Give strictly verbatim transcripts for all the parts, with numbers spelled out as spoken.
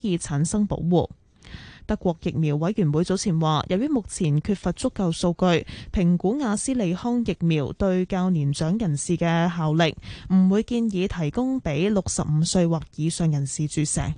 易產生保護。德國疫苗委員會早前話，由於目前缺乏足夠數據，評估亞斯利康疫苗對較年長人士嘅效力，唔會建議提供俾六十五歲或以上人士注射。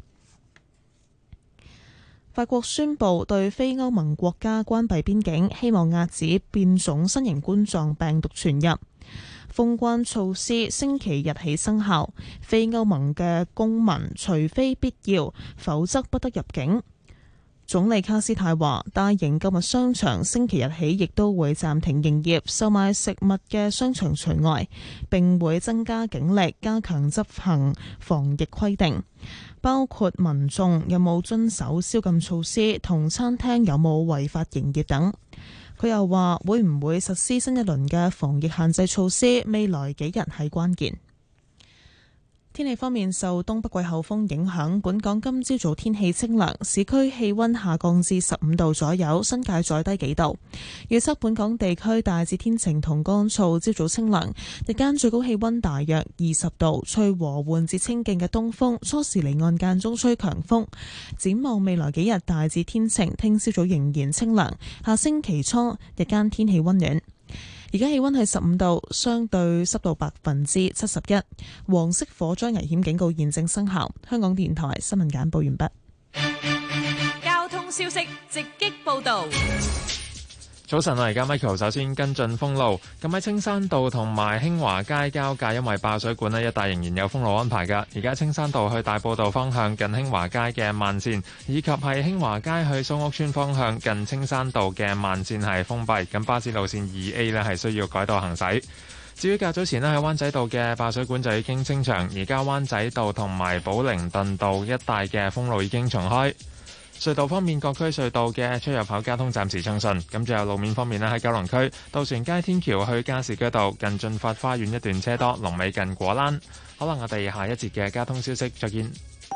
法國宣布對非歐盟國家關閉邊境，希望遏止變種新型冠狀病毒傳入。封關措施星期日起生效，非歐盟嘅公民除非必要，否則不得入境。總理卡斯泰話，大型購物商場星期日起亦都會暫停營業，售賣食物嘅商場除外，並會增加警力，加強執行防疫規定，包括民眾有冇遵守宵禁措施，同餐廳有冇違法營業等。佢又話會唔會實施新一輪嘅防疫限制措施，未來幾日係關鍵。天氣方面，受東北季候風影響，本港今朝早天氣清涼，市區氣溫下降至十五度左右，新界再低幾度。預測本港地區大致天晴同乾燥，朝早清涼，日間最高氣溫大約二十度，吹和緩至清勁嘅東風，初時離岸間中吹強風。展望未來幾日大致天晴，聽朝早仍然清涼，下星期初日間天氣溫暖。而家氣溫係十五度，相對濕度百分之七十一，黃色火災危險警告現正生效。香港電台新聞簡報完畢。 交通消息直擊報道。 早晨啊，而家 Michael 首先跟進封路。咁喺青山道同埋興華街交界，因為爆水管呢一帶仍然有封路安排㗎。而家青山道去大埔道方向近興華街嘅慢線，以及係興華街去蘇屋村方向近青山道嘅慢線係封閉。咁巴士路線二 A 呢係需要改道行駛。至於較早前呢喺灣仔道嘅爆水管就已經清場，而家灣仔道同埋寶靈頓道一帶嘅封路已經重開。隧道方面，各區隧道嘅出入口交通暫時暢順。咁最後路面方面咧，喺九龍區渡船街天橋去加士居道近駿發花園一段車多，龍尾近果欄。好啦，我哋下一節嘅交通消息再見。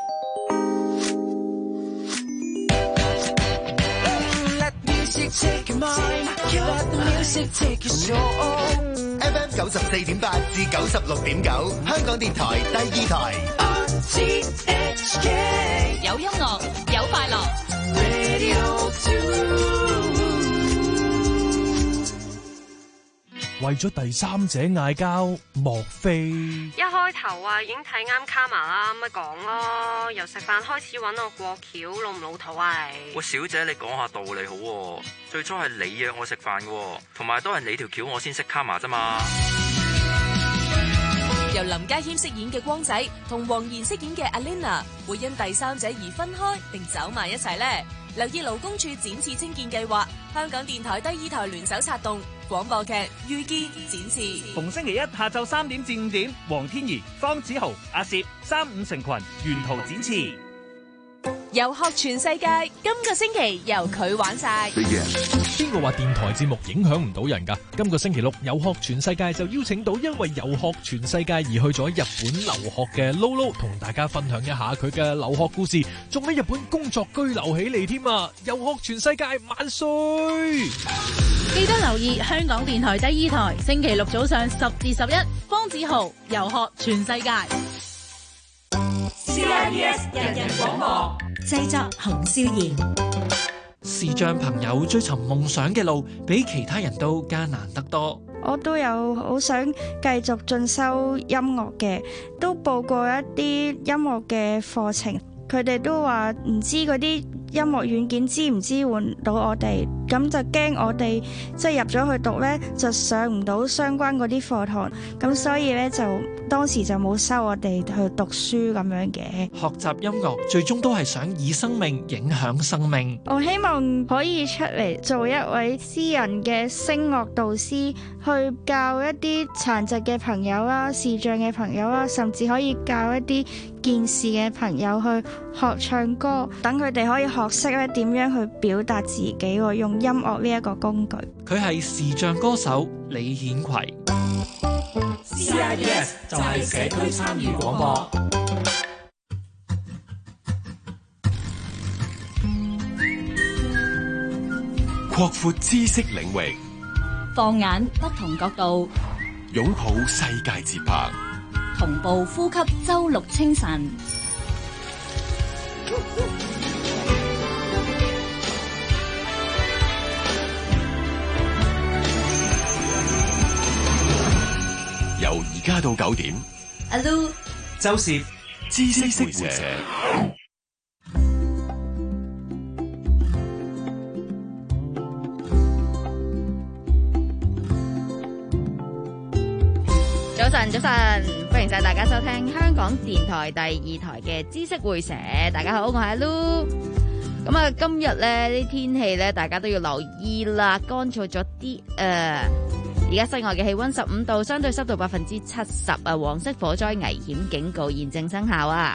F M 九十四點八至九十六點九，香港電台第二台。 有音樂，有快樂。 為咗第三者嗌交，莫非一開頭啊已經睇啱卡瑪啦，咪講咯。由食飯開始揾我過橋，老唔老土啊你？ 喂，小姐，你講下道理好喎。最初係你約我食飯嘅，同埋都係你條橋我先識卡瑪啫嘛。 由林家謙飾演嘅光仔同黃妍飾演嘅 Alina 會因第三者而分開定走埋一齊呢？留意勞工處展翅青見計劃，香港電台第二台聯手策動廣播劇《遇見展翅》， 逢星期一下晝三點至五點，黃天怡、方子豪、阿攝三五成群沿途展翅。 遊學全世界，今個星期由佢玩晒。 邊個話電台節目影響唔到人㗎？今個星期六遊學全世界就邀請到因為遊學全世界而去咗日本留學嘅 Lolo， 同大家分享一下佢嘅留學故事，仲喺日本工作居留起嚟添啊！遊學全世界萬歲！ 記得留意香港電台第二台，星期六早上十至十一，方子豪遊學全世界。 C I B S 人人廣播製作洪少賢。 視障朋友追尋夢想嘅路，比其他人都艱難得多。 我都有好想繼續進修音樂嘅，都報過一啲音樂嘅課程，佢哋都話唔知嗰啲音樂軟件支唔支援到我哋，咁就驚我哋即係入咗去讀呢，就上唔到相關嗰啲課堂，咁所以呢，就當時就冇收我哋去讀書咁樣嘅。 學習音樂最終都係想以生命影響生命。 我希望可以出嚟做一位私人嘅聲樂導師，去教一啲殘疾嘅朋友啦、視障嘅朋友啦，甚至可以教一啲健視嘅朋友去學唱歌，等佢哋可以學識咧點樣去表達自己喎，用音樂呢一個工具。 佢係視障歌手李顯葵。 C I B S 就係社區參與廣播， 擴闊知識領域， 放眼不同角度， 擁抱世界節拍， 同步呼吸周六清晨。 加到九點。 阿 Lu、 周氏知識會社。 早晨，早晨，歡迎晒大家收聽香港電台第二台嘅知識會社。大家好，我係阿 Lu。咁啊，今日咧啲天氣咧，大家都要留意啦，乾燥咗啲誒。而家室外嘅氣溫十五度，相對濕度百分之七十啊，黃色火災危險警告現正生效啊。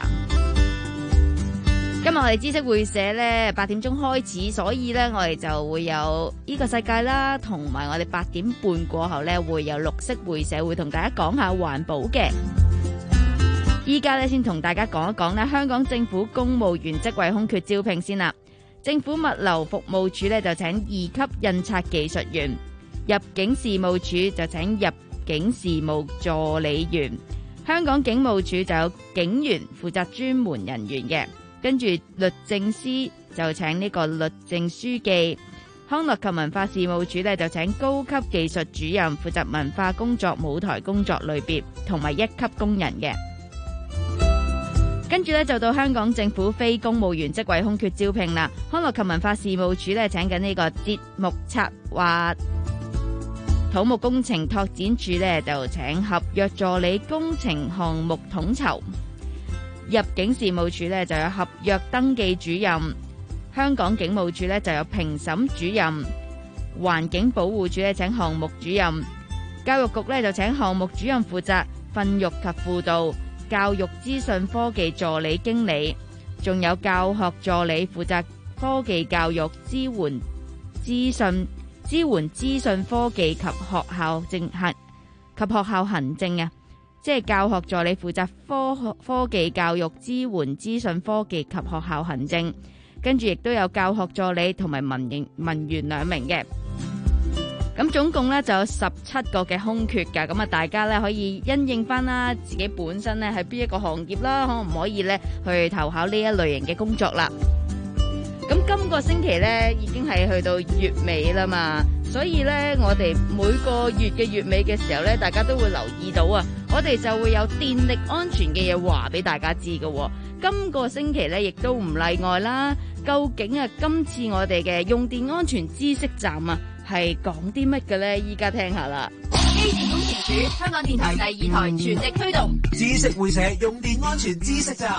今日我哋知識會社咧八點鐘開始，所以咧我哋就會有呢個世界啦，同埋我哋八點半過後咧會有綠色會社，會同大家講下環保嘅。依家咧先同大家講一講咧，香港政府公務員職位空缺招聘先啦。政府物流服務處咧就請二級印刷技術員，入境事務處就請入境事務助理員，香港警務處就有警員負責專門人員嘅，跟住律政司就請呢個律政書記，康樂及文化事務處咧就請高級技術主任負責文化工作舞台工作類別同埋一級工人嘅。跟住咧就到香港政府非公務員職位空缺招聘啦。康樂及文化事務處咧請緊呢個節目策劃，土木工程拓展處咧就請合約助理工程項目統籌，入境事務處咧就有合約登記主任，香港警務處咧就有評審主任，環境保護處咧請項目主任，教育局咧就請項目主任負責訓育及輔導，教育資訊科技助理經理，仲有教學助理負責科技教育支援資訊支援資訊科技及學校政行及學校行政啊，即係教學助理負責科學科技教育支援資訊科技及學校行政，跟住亦都有教學助理同埋文員文員兩名嘅。咁總共咧就有十七個嘅空缺噶，咁啊大家咧可以因應翻啦，自己本身咧喺邊一個行業啦，可唔可以咧去投考呢一類型嘅工作啦？咁今個星期咧已經係去到月尾啦嘛，所以咧我哋每個月嘅月尾嘅時候咧，大家都會留意到啊，我哋就會有電力安全嘅嘢話俾大家知嘅。今個星期咧亦都唔例外啦。究竟啊今次我哋嘅用電安全知識站啊係講啲乜嘅咧？依家聽下啦。 機電工程署、香港電台第二台全力推動知識會社用電安全知識站。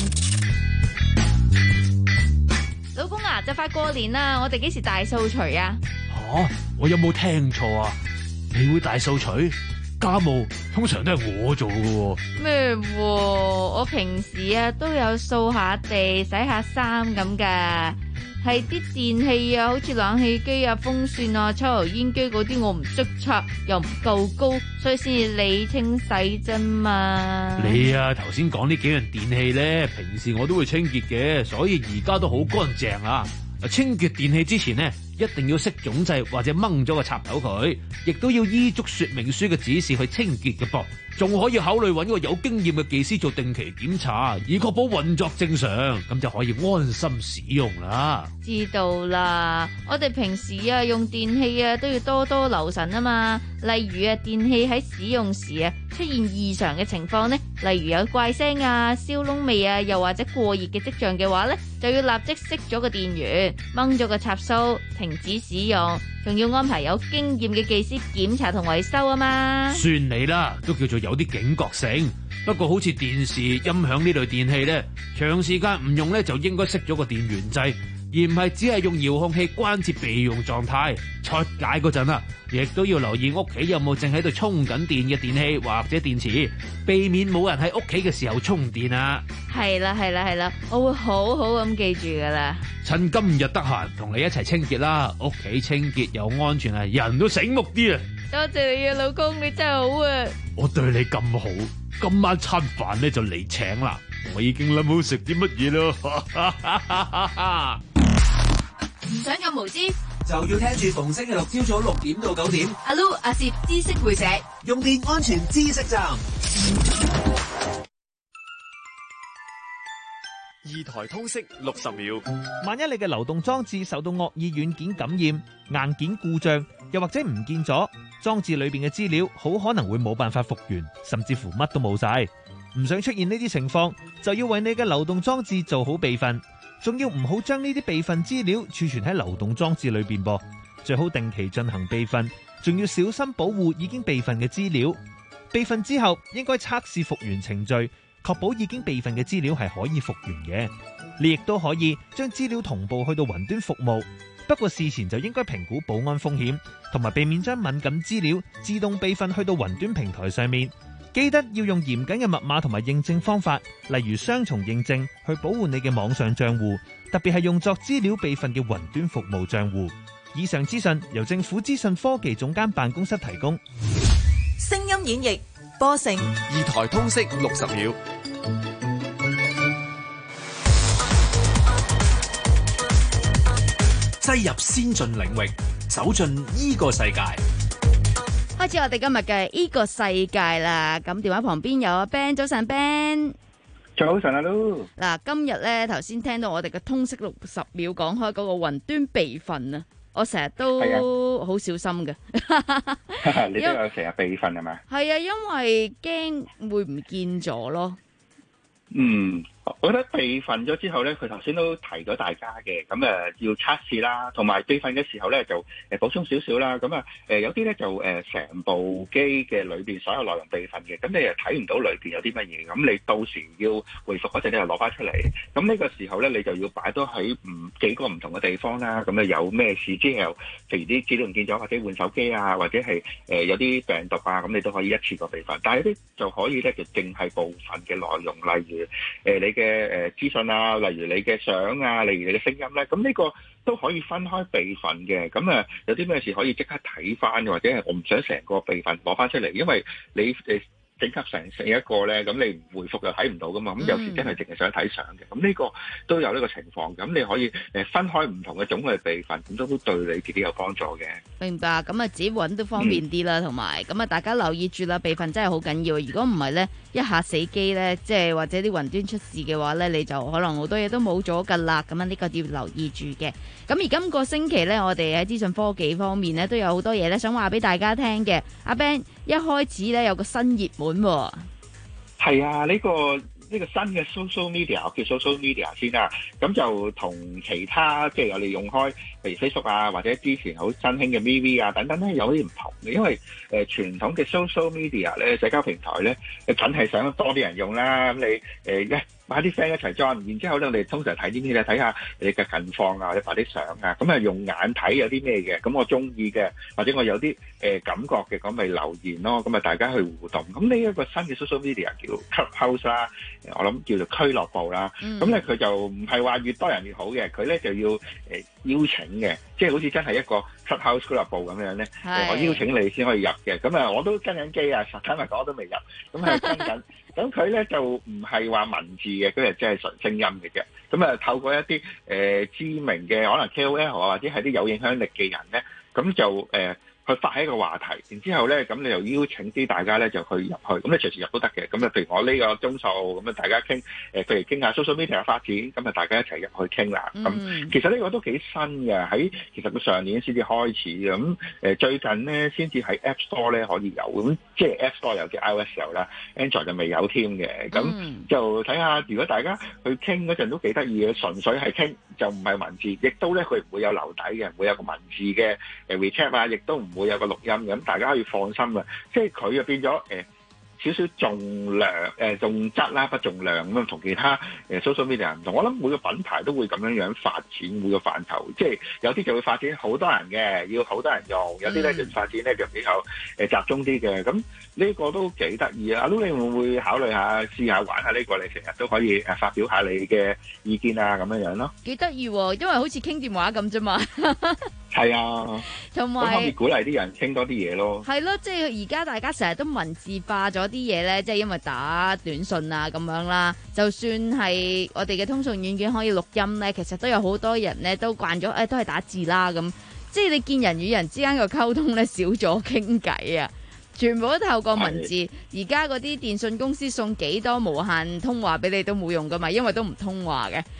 老公啊，就快過年啦，我哋幾時大掃除啊？ 吓、啊，我有冇聽錯啊？你會大掃除？家務通常都係我做嘅。 咩？我平時啊都有掃下地、洗下衫咁噶。係啲電器啊，好似冷氣機啊、風扇啊、抽油煙機嗰啲，我唔識拆，又唔夠高，所以先至你清洗啫嘛。 你啊，頭先講呢幾樣電器咧，平時我都會清潔嘅，所以而家都好乾淨啊。清潔電器之前呢，一定要熄總掣或者掹咗個插頭佢，亦都要依足說明書嘅指示去清潔嘅噃。仲可以考慮揾個有經驗嘅技師做定期檢查，以確保運作正常，咁就可以安心使用啦。 知道啦，我哋平時啊用電器啊都要多多留神啊嘛。例如啊，電器喺使用時啊出現異常嘅情況呢，例如有怪聲啊、燒窿味啊，又或者過熱嘅跡象嘅話呢，就要立即熄咗個電源，掹咗個插蘇，停止使用，仲要安排有經驗嘅技師檢查同維修啊嘛。 算你啦，都叫做有啲警覺性。不過好似電視、音響呢類電器呢，長時間唔用呢，就應該熄咗個電源掣，而唔係只係用遙控器關節備用狀態。出街嗰陣啊，亦都要留意屋企有冇正喺度充緊電嘅電器或者電池，避免冇人喺屋企嘅時候充電啊。 係啦係啦係啦，我會好好咁記住噶啦。 趁今日得閒，同你一齊清潔啦，屋企清潔又安全啊，人都醒目啲啊！ 多謝你啊，老公，你真係好啊！ 我對你咁好，今晚餐飯咧就嚟請啦。我已經諗好食啲乜嘢咯。 唔想咁無知， 就要聽住逢星期六朝早六點到九點， 阿 Lu 阿攝知識會社用電安全知識站。 二台通識六十秒。 萬一你嘅流動裝置受到惡意軟件感染、硬件故障、 又或者唔見咗，裝置裏邊嘅資料好可能會冇辦法復原，甚至乎乜都冇晒。唔想出現呢啲情況，就要為你嘅流動裝置做好備份，仲要唔好將呢啲備份資料儲存喺流動裝置裏邊噃，最好定期進行備份，仲要小心保護已經備份嘅資料。備份之後應該測試復原程序，確保已經備份嘅資料係可以復原嘅。你亦都可以將資料同步去到雲端服務，不過事前就應該評估保安風險，同埋避免將敏感資料自動備份去到雲端平台上面。記得要用嚴謹嘅密碼同埋認證方法，例如雙重認證，去保護你嘅網上賬戶，特別係用作資料備份嘅雲端服務賬戶。以上資訊由政府資訊科技總監辦公室提供。 聲音演繹播成二台通識六十秒， 擠入先進領域，走進呢個世界。 開始我哋今日嘅呢個世界啦，咁電話旁邊有阿 Ben， 早晨 Ben。 早晨啊 Lulu。嗱， 今日咧頭先聽到我哋嘅通識六十秒講開嗰個雲端備份啊，我成日都好小心嘅。 你都有成日備份係咪？係啊，因為驚會唔見咗咯。 嗯。我覺得備份咗之後咧，佢頭先都提咗大家嘅，咁誒要測試啦，同埋備份嘅時候咧就誒補充少少啦。咁啊誒有啲咧就誒成部機嘅裏邊所有內容備份嘅，咁你又睇唔到裏邊有啲乜嘢，咁你到時要回復嗰陣，你又攞翻出嚟。咁呢個時候咧，你就要擺多喺唔幾個唔同嘅地方啦。咁啊有咩事之後，譬如啲資料唔見咗，或者換手機啊，或者係誒有啲病毒啊，咁你都可以一次過備份。但係有啲就可以咧，就淨係部分嘅內容，例如誒你嘅誒資訊啊，例如你嘅相啊，例如你嘅聲音咧，咁呢個都可以分開備份嘅。咁啊，有啲咩事可以即刻睇翻，或者係我唔想成個備份攞翻出嚟，因為你誒整合成成一個咧，咁你唔回覆又睇唔到噶嘛。咁有時真係淨係想睇相嘅，咁呢個都有呢個情況。咁你可以誒分開唔同嘅種類備份，咁都都對你自己有幫助嘅。 明白，咁啊自己揾都方便啲啦，同埋咁啊大家留意住啦，備份真係好緊要。如果唔係咧，一下死機咧，即係或者啲雲端出事嘅話咧，你就可能好多嘢都冇咗㗎啦。咁啊呢個要留意住嘅。咁而今個星期咧，我哋喺資訊科技方面咧都有好多嘢咧想話俾大家聽嘅。阿 Ben 一開始咧有個新熱門喎。 係啊，呢個呢個新嘅 social media 叫 social media 先啦，咁就同其他即係我哋用開，譬如 Facebook 啊，或者之前好新興嘅 V V 啊等等咧，有啲唔同嘅。因為誒、呃、傳統嘅 social media 咧，社交平台咧，梗係想多啲人用啦。咁你誒一買啲 friend 一齊 join，然之後咧，我哋通常睇啲咩咧？睇下你嘅近況啊，或者發啲相啊，咁啊用眼睇有啲咩嘅，咁我中意嘅，或者我有啲誒、呃、感覺嘅，咁咪留言咯。咁啊大家去互動。咁呢一個新嘅 social media 叫 Clubhouse 啦，我諗叫做俱樂部啦。咁咧佢就唔係話越多人越好嘅，佢咧就要誒、呃、邀請嘅，即係好似真係一個 Clubhouse 俱樂部咁樣咧、呃。我邀請你先可以入嘅。咁啊我都跟緊機啊，實坦白講我都未入，咁係跟緊。咁佢咧就唔係話文字嘅，佢係即係純聲音嘅啫。咁啊，透過一啲誒、呃、知名嘅可能 K O L 啊，或者係啲有影響力嘅人咧，咁就誒。呃去發起一個話題，然之後咧，咁你就邀請啲大家咧就去入去，咁你隨時入都得嘅。咁啊，譬如我呢個鐘數，咁啊大家傾，誒譬如傾下 social media 嘅發展，咁啊大家一齊入去傾啦。咁、嗯、其實呢個都幾新嘅，喺其實佢上年先至開始嘅。咁誒最近咧先至喺 App Store 咧可以有，咁即係 App Store 有嘅 iOS 有啦 ，Android 就未有添嘅。咁、嗯、就睇下，如果大家去傾嗰陣都幾得意嘅，純粹係傾就唔係文字，亦都咧佢唔會有留底嘅，唔會有個文字嘅誒 WeChat 啊，亦都唔會有個錄音，咁大家可以放心啦。即係佢就變咗誒、呃、少少重量誒、呃、重質啦，不重量咁樣，同其他誒 social media 唔同。我諗每個品牌都會咁樣樣發展每個範疇，即係有啲就會發展好多人嘅，要好多人用；有啲咧就發展咧就比較誒集中啲嘅。咁呢個都幾得意啊！阿 Lu 你會唔會考慮下試下玩下呢個？你成日都可以誒發表下你嘅意見啊，咁樣樣咯。 幾得意喎，因為好似傾電話咁啫嘛。 係啊，同埋可以鼓勵啲人傾多啲嘢咯。係咯， 即係而家大家成日都文字化咗啲嘢咧，即係因為打短信啊咁樣啦。就算係我哋嘅通訊軟件可以錄音咧，其實都有好多人咧都慣咗，誒、哎、都係打字啦咁。即係你見人與人之間嘅溝通咧少咗傾偈啊，全部都透過文字。而家嗰啲電信公司送幾多無限通話俾你都冇用噶嘛，因為都唔通話嘅。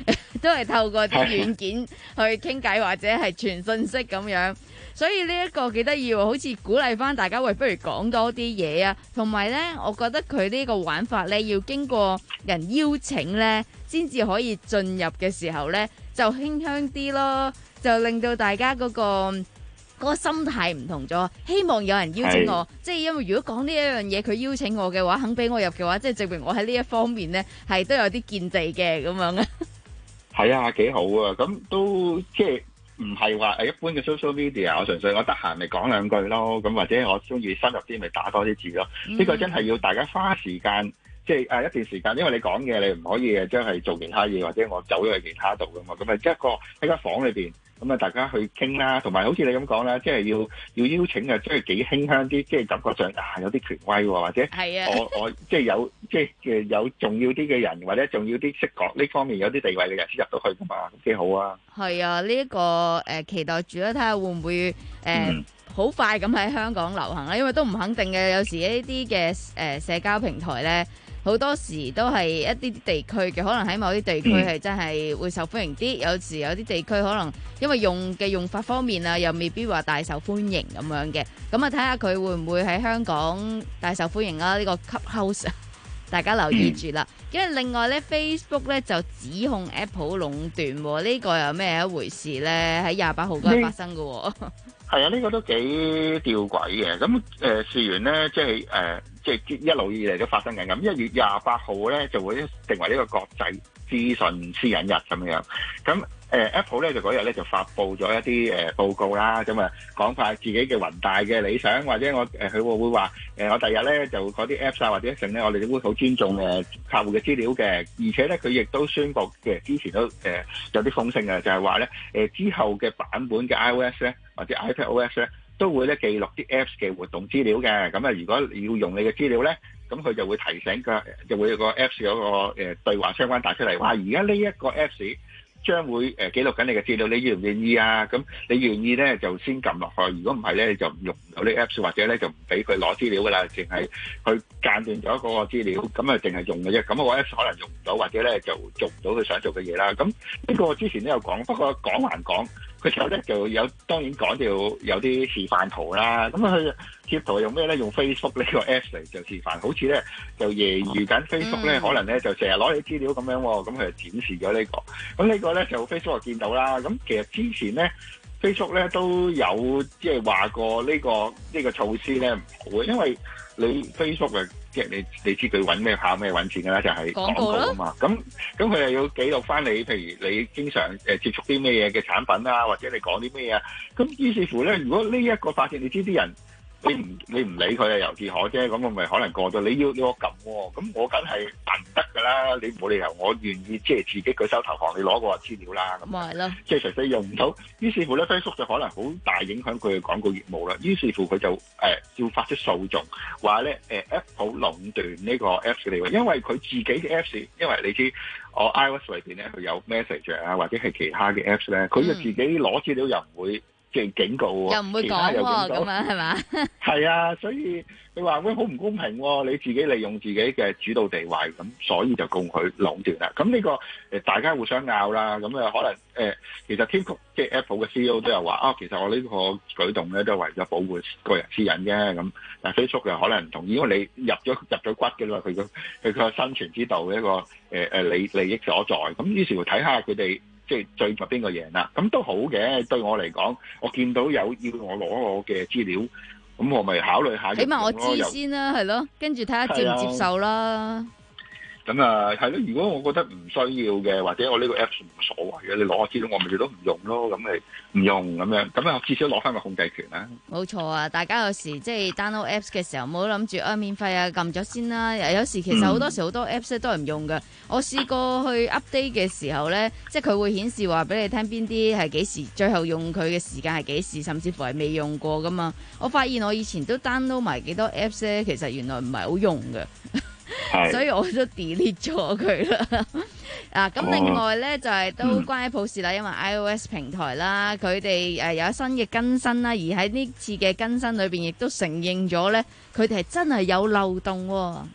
都係透過啲軟件去傾偈或者係傳信息咁樣。所以呢一個幾得意喎，好似鼓勵翻大家，喂，不如講多啲嘢啊！同埋呢，我覺得佢呢個玩法呢，要經過人邀請呢，先至可以進入嘅時候呢，就輕香啲咯，就令到大家嗰、嗰個嗰、嗰個心態唔同咗。希望有人邀請我，即係因為如果講呢一樣嘢，佢邀請我嘅話，肯俾我入嘅話，即係證明我喺呢一方面呢，係都有啲見地嘅咁樣啊。係啊，幾好啊！咁都即係。唔係話誒一般嘅 social media，我純粹我得閒咪講兩句咯，咁或者我中意深入啲咪打多啲字咯。呢、嗯、個真係要大家花時間，即係誒一段時間，因為你講嘢你唔可以誒將係做其他嘢，或者我走咗去其他度噶嘛。咁啊，一個喺間房裏邊，咁啊大家去傾啦，同埋好似你咁講啦，即係要要邀請啊，即係幾馨香啲，即係感覺上啊有啲權威喎，或者我我即係有即係嘅有重要啲嘅人，或者重要啲識講呢方面有啲地位嘅人先入到去噶嘛，幾好啊！係啊，呢、這、一個誒、呃、期待住啦，睇下會唔會誒好、呃嗯、快咁喺香港流行啦，因為都唔肯定嘅，有時呢啲嘅誒社交平台咧。好多時都係一啲地區嘅，可能喺某啲地區係真係會受歡迎啲，有時有啲地區可能因為用嘅用法方面啊，又未必話大受歡迎咁樣嘅。咁啊，睇下佢會唔會喺香港大受歡迎啦？呢個 Clubhouse，大家留意住啦。因為另外咧 ，Facebook 咧就指控 Apple 壟斷，呢個又咩一回事咧？喺廿八號嗰日發生嘅。係啊，呢個都幾吊詭嘅。咁誒，事緣咧，即係誒。即係一路以嚟都發生緊咁，一月廿八號咧就會成為呢個國際資訊私隱日咁樣。咁誒、呃、Apple 咧就嗰日咧就發布咗一啲誒、呃、報告啦，咁啊講法自己嘅宏大嘅理想，或者我誒佢、呃、會唔會話誒、呃、我第日咧就嗰啲 Apps 啊或者成咧，我哋都會好尊重誒客戶嘅資料嘅，而且咧佢亦都宣布嘅之前都誒、呃、有啲風聲嘅，就係話咧誒之後嘅版本嘅 iOS 咧或者 iPadOS 咧。都會咧記錄啲 Apps 嘅活動資料嘅，咁啊如果要用你嘅資料咧，咁佢就會提醒個，就會有個 Apps 嗰個誒對話相關打出嚟，話而家呢一個 Apps 將會誒記錄緊你嘅資料，你願唔願意啊？咁你願意咧就先撳落去，如果唔係咧就用唔到呢 Apps， 或者咧就唔俾佢攞資料噶啦，淨係佢間斷咗嗰個資料，咁啊淨係用嘅啫。咁個 Apps 可能用唔到，或者咧就做唔到佢想做嘅嘢啦。咁呢個之前都有講，不過講還講。佢有咧就有當然講到有啲示範圖啦，咁佢貼圖用咩咧？用 Facebook 呢個 Apps 嚟就示範，好似咧就揶揄緊 Facebook 咧，可能咧就成日攞你資料咁樣喎，咁佢就展示咗呢個。咁呢個咧就 Facebook 見到啦。咁其實之前咧 Facebook 咧都有即係話過呢個呢個措施咧唔好嘅，因為你 Facebook 嘅。即係你你知佢揾咩靠咩揾錢㗎啦，就係廣告啊嘛。咁咁佢又要記錄翻你，譬如你經常誒接觸啲咩嘢嘅產品啊，或者你講啲咩啊。咁於是乎咧，如果呢一個發現，你知啲人你唔你唔理佢啊，由自可啫。咁我咪可能過咗。你要你我撳喎，咁我梗係唔得㗎啦。你冇理由我願意即係自己舉手投降，你攞個資料啦。咁咪係咯，即係除非用唔到。於是乎咧 ，Facebook 就可能好大影響佢嘅廣告業務啦。於是乎佢就誒、呃、要發出訴訟，話咧誒 Apple 壟斷呢個 Apps 嘅地位，因為佢自己嘅 Apps， 因為你知我 iOS 裏邊咧佢有 Message 啊，或者係其他嘅 Apps 咧，佢就自己攞資料又唔會。即係警告喎，又唔會講喎，咁樣係嘛？係啊，所以佢話喂好唔公平喎，你自己利用自己嘅主導地位，咁所以就告佢壟斷啦。咁呢個誒大家互相拗啦，咁啊可能誒其實 Tim Cook 即係 Apple 嘅 C E O 都有話啊，其實我呢個舉動咧都係為咗保護個人私隱啫。咁但係 Facebook 又可能唔同意，因為你入咗入咗骨嘅啦，佢個佢個生存之道一個誒誒利利益所在。咁於是乎睇下佢哋。即係最後邊個贏啦？咁都好嘅，對我嚟講，我見到有要我攞我嘅資料，咁我咪考慮下。起碼我知先啦，係咯，跟住睇下接唔接受啦。咁啊，係咯。如果我覺得唔需要嘅，或者我呢個 Apps 冇所謂嘅，你攞我資料，我咪最多唔用咯。咁咪唔用咁樣，咁啊至少攞翻個控制權啦。冇錯啊！大家有時即係 download Apps 嘅時候，唔好諗住啊免費啊撳咗先啦。有時其實好多時好多 Apps 都係唔用㗎。我試過去 update 嘅時候咧，即係佢會顯示話俾你聽邊啲係幾時，最後用佢嘅時間係幾時，甚至乎係未用過噶嘛。我發現我以前都 download 埋幾多 Apps 咧，其實原來唔係好用嘅。所以我都 delete 咗佢啦。啊，咁另外咧就係、是、都關 Apple 事啦，因為 iOS 平台啦，佢哋誒有新嘅更新啦，而喺呢次嘅更新裏邊亦都承認咗咧，佢哋係真係有漏洞、哦。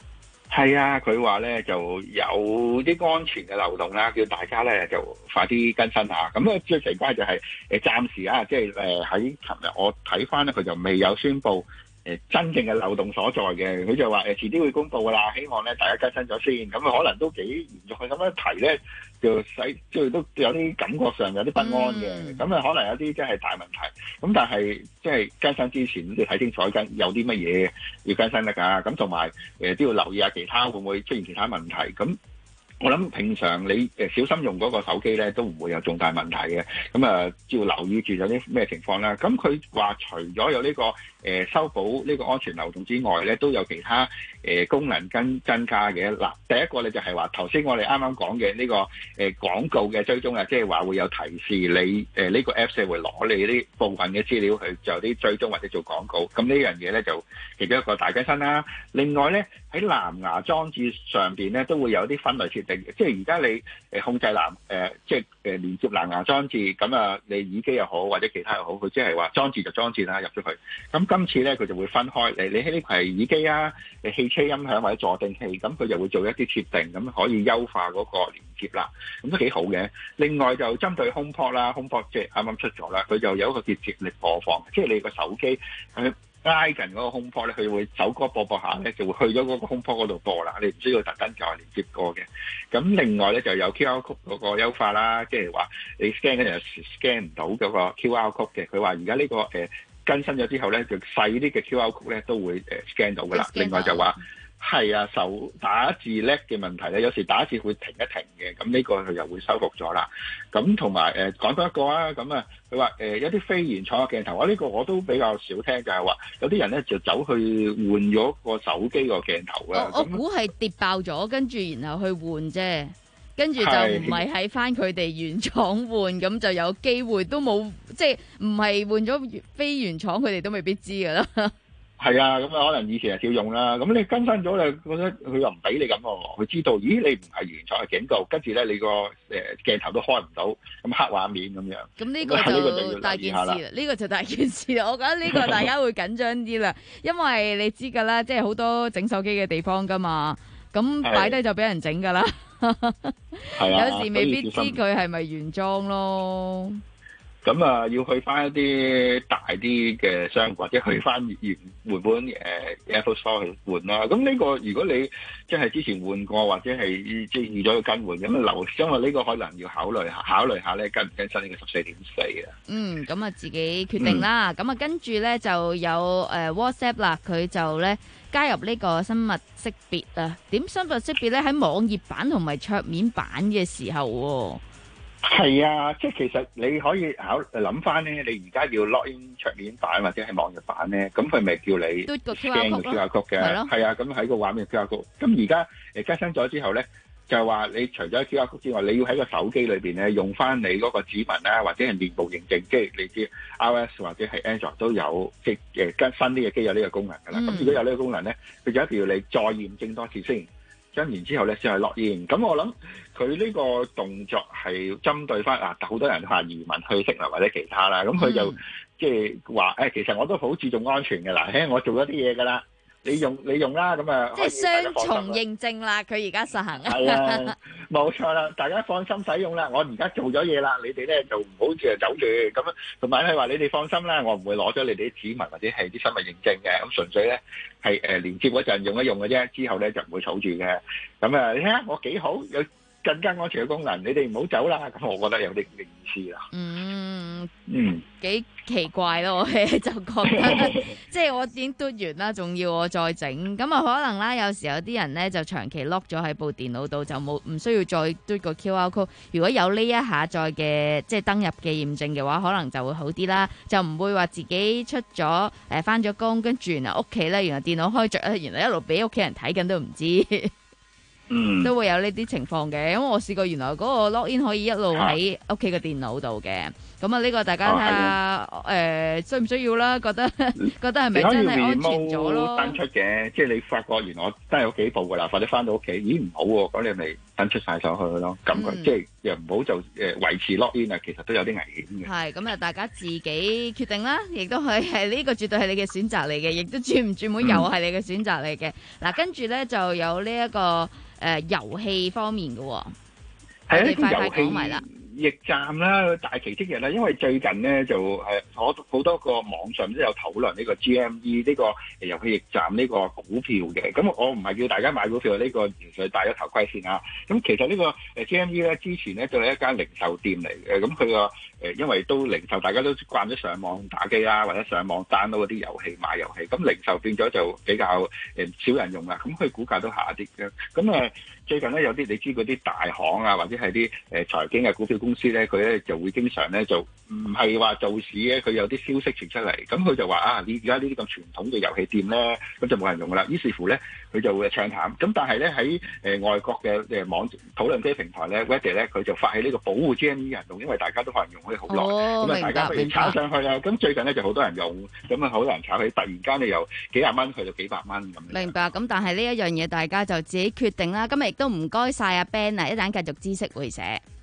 係啊，佢話咧就有啲安全嘅漏洞啦，叫大家咧就快啲更新下。咁咧最奇怪就係誒暫時啊，即係誒喺琴日我睇翻咧，佢就未有宣布誒真正嘅漏洞所在嘅。佢就話誒遲啲會公布噶啦，希望咧大家更新咗先。咁啊可能都幾嚴重，佢咁樣提咧就使即係都有啲感覺上有啲不安嘅。咁啊、嗯、可能有啲真係大問題。咁但係即係更新之前你睇清楚跟有啲乜嘢要更新得㗎。咁同埋誒都要留意下其他會唔會出現其他問題。咁我諗平常你誒小心用嗰個手機咧，都唔會有重大問題嘅。咁啊，要留意住有啲咩情況啦。咁佢話除咗有呢個誒修補呢個安全漏洞之外咧，都有其他誒功能跟增加嘅。嗱，第一個咧就係話頭先我哋啱啱講嘅呢個誒廣告嘅追蹤啊，即係話會有提示你誒呢個 Apps 會攞你呢部分嘅資料去做啲追蹤或者做廣告。咁呢樣嘢咧就其中一個大更新啦。另外咧喺藍牙裝置上邊咧都會有啲分類設定嘅，即係而家你誒控制藍誒即係誒連接藍牙裝置，咁啊你耳機又好或者其他又好，佢即係話裝置就裝置啦，入咗去。咁今次咧佢就會分開你，你喺呢個係耳機啊、誒汽車音響或者助聽器，咁佢就會做一啲設定，咁可以優化嗰個連接啦，咁都幾好嘅。另外就針對 HomePod 啦 ，HomePod 即係啱啱出咗啦，佢就有一個叫接力播放，即係你個手機佢挨近嗰個 HomePod 咧，佢會首歌播播下咧，就會去咗嗰個 HomePod 嗰度播啦，你唔需要特登再連接過嘅。咁另外咧就有 Q R code 嗰個優化啦，即係話你 scan 嗰陣有時 scan 唔到嗰個 Q R code 嘅，佢話而家呢個誒。呃更新咗之後咧，就細啲嘅 Q R code 咧都會誒 scan 到噶啦。另外就話係啊，手打字叻嘅問題咧，有時打字會停一停嘅，咁呢個佢又會修復咗啦。咁同埋誒講多一個啊，咁啊佢話誒有啲非原廠嘅鏡頭，我、這、呢個我都比較少聽，就係話有啲人咧就走去換咗個手機個鏡頭啦。 我我估係跌爆咗，跟住然後去換啫。跟住就唔係喺翻佢哋原廠換，咁就有機會都冇，即係唔係換咗非原廠，佢哋都未必知噶啦。係啊，咁啊可能以前係少用啦。咁你更新咗你覺得佢又唔俾你咁喎，佢知道，咦你唔係原廠嘅警告，跟住咧你個誒鏡頭都開唔到，咁黑畫面咁樣。咁呢個就大件事啦， 呢個就大件事啦。我覺得呢個大家會緊張啲啦，因為你知㗎啦，即係好多整手機嘅地方㗎嘛，咁擺低就俾人整㗎啦。有時未必知佢係咪原裝咯。 咁啊，要去翻一啲大啲嘅商或者去翻原原本誒 Apple Store 去換啦。咁呢個如果你即係之前換過或者係即係預咗要更換咁啊留，因為呢個可能要考慮下，考慮下咧跟唔跟新呢個十四點四啊。嗯，咁啊自己決定啦。咁啊、嗯、跟住咧就有誒 WhatsApp 啦，佢就咧加入呢個生物識別啊。點生物識別咧？喺網頁版同埋桌面版嘅時候喎。 係啊，即係其實你可以考諗翻咧，你而家要 login 桌面版或者係網頁版咧，咁佢咪叫你 scan 個 Q R code 嘅，係啊，咁喺個畫面 Q R code。咁而家誒更新咗之後咧，就係話你除咗 Q R code 之外，你要喺個手機裏邊咧用翻你嗰個指紋啦，或者係面部認證，即係你知 iOS 或者係 Android 都有即係誒更新啲嘅機有呢個功能㗎啦。咁、嗯、如果有呢個功能咧，佢就一定要你再驗證多次先。跟完之後咧，先係落現。咁我諗佢呢個動作係針對翻啊，好多人話移民去悉尼或者其他啦。咁佢就即係話誒，其實我都好注重安全嘅啦。嘿，我做咗啲嘢㗎啦，你用你用啦。咁啊，即係雙重認證啦。佢而家實行啊。係啊，冇錯啦，大家放心使用啦。我而家做咗嘢啦，你哋咧就唔好誒走住咁。同埋係話你哋放心啦，我唔會攞咗你哋啲指紋或者係啲生物認證嘅。咁純粹咧。係誒連接嗰陣用一用嘅啫，之後咧就唔會儲住嘅。咁啊，你睇下我幾好，有更加安全嘅功能，你哋唔好走啦。咁我覺得有啲嘅意思啦。嗯嗯，幾奇怪咯，我就覺得，即係我已經嘟完啦，仲要我再整，咁啊可能啦，有時有啲人咧就長期 lock 咗喺部電腦度，就冇唔需要再嘟個 Q R code。如果有呢一下載嘅即係登入嘅驗證嘅話，可能就會好啲啦，就唔會話自己出咗誒返咗工，跟住原來屋企咧，原來電腦開着，原來一路俾屋企人睇緊都唔知。嗯，都會有呢啲情況嘅，因為我試過原來嗰個 login 可以一路喺屋企嘅電腦度嘅，咁啊呢個大家睇下誒需唔需要啦？覺得覺得係咪真係安全咗咯？單出嘅，即係你發覺原來我真係有幾部噶啦，或者翻到屋企，咦唔好喎，咁你咪登出晒手去咯。咁、嗯、即係又唔好就誒維持 lock in 啊，其實都有啲危險嘅。 係咁啊，大家自己決定啦，亦都係係呢個絕對係你嘅選擇嚟嘅，亦都轉唔轉會又係你嘅選擇嚟嘅。嗱、嗯，跟住咧就有呢、這、一個誒、呃、遊戲方面嘅、哦， 係你快快講埋啦。 驛站啦，大奇蹟日啦，因為最近呢，就誒好好多個網上都有討論呢個 G M E 呢個遊戲驛站呢個股票嘅。咁我唔係叫大家買股票，呢、這個完全戴咗頭盔先啊。咁其實呢個誒 G M E 咧之前咧就係一間零售店嚟嘅。咁佢個誒因為都零售，大家都慣咗上網打機啦，或者上網 download 嗰啲遊戲買遊戲。咁零售變咗就比較誒少人用啦。咁佢股價都下跌嘅。咁誒最近咧有啲你知嗰啲大行啊，或者係啲誒財經嘅股票公司咧，佢咧就會經常咧就唔係話做市嘅，佢有啲消息傳出嚟，咁佢就話啊，你而家呢啲咁傳統嘅遊戲店咧，咁就冇人用噶啦。於是乎咧，佢就會唱淡。咁但係咧喺誒外國嘅誒網討論區平台咧 ，Reddit 咧，佢就發起呢個保護 G M E 行動，因為大家都可能用咗好耐，咁啊、哦、大家可以炒上去啦。咁最近咧就好多人用，咁啊好多人炒起，突然間咧由幾廿蚊去到幾百蚊咁。 明白。咁但係呢一樣嘢，大家就自己決定啦。今日亦都唔該晒阿 Ben 啊，一陣繼續知識會社。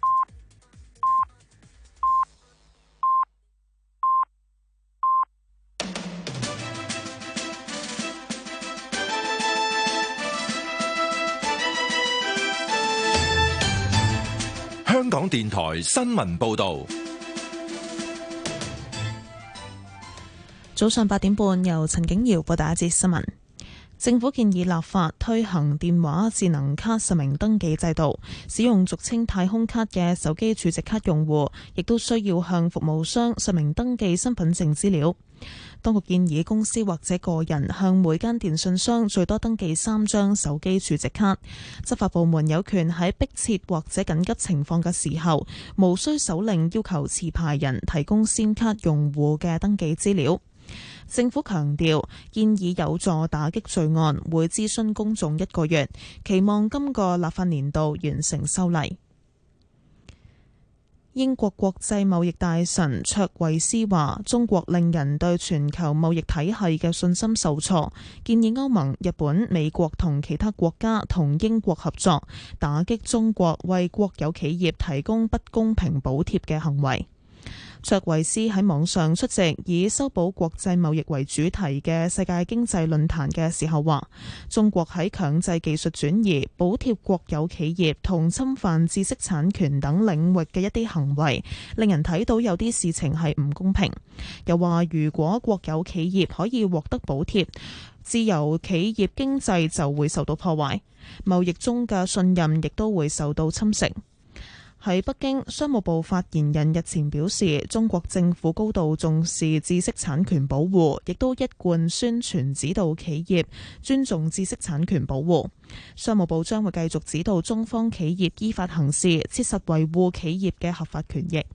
香港電台新聞報道， 早上八點半由陳景瑤報道一節新聞。政府建議立法推行電話智能卡實名登記制度，使用俗稱太空卡嘅手機儲值卡用戶，亦都需要向服務商實名登記身份證資料。當局建議公司或者個人向每間電信商最多登記三張手機儲值卡。執法部門有權喺迫切或者緊急情況嘅時候，無需手令要求持牌人提供先卡用戶嘅登記資料。政府強調，建議有助打擊罪案，會諮詢公眾一個月，期望今個立法年度完成修例。英國國際貿易大臣卓慧思話，中國令人對全球貿易體系嘅信心受挫，建議歐盟、日本、美國同其他國家同英國合作，打擊中國為國有企業提供不公平補貼嘅行為。卓慧思喺網上出席以修補國際貿易為主題嘅世界經濟論壇嘅時候話，中國喺強制技術轉移、補貼國有企業同侵犯知識產權等領域嘅一啲行為，令人睇到有啲事情係唔公平。又話如果國有企業可以獲得補貼，自由企業經濟就會受到破壞，貿易中嘅信任亦都會受到侵蝕。喺北京，商務部發言人日前表示，中國政府高度重視知識產權保護，亦都一貫宣傳指導企業尊重知識產權保護。商務部將會繼續指導中方企業依法行事，切實維護企業嘅合法權益。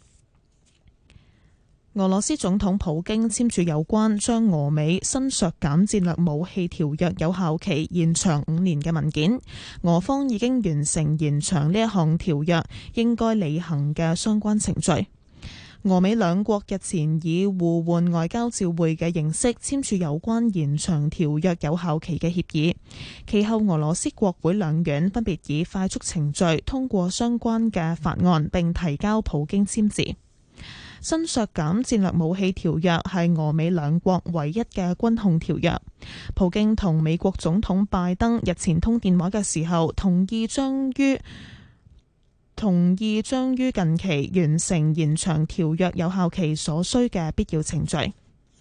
俄羅斯總統普京簽署有關將俄美新削減戰略武器條約有效期延長五年嘅文件，俄方已經完成延長呢一項條約應該履行嘅相關程序。俄美兩國日前以互換外交照會嘅形式簽署有關延長條約有效期嘅協議，其後俄羅斯國會兩院分別以快速程序通過相關嘅法案，並提交普京簽字。新削減戰略武器條約係俄美兩國唯一嘅軍控條約。普京同美國總統拜登日前通電話嘅時候，同意將於同意將於近期完成延長條約有效期所需嘅必要程序。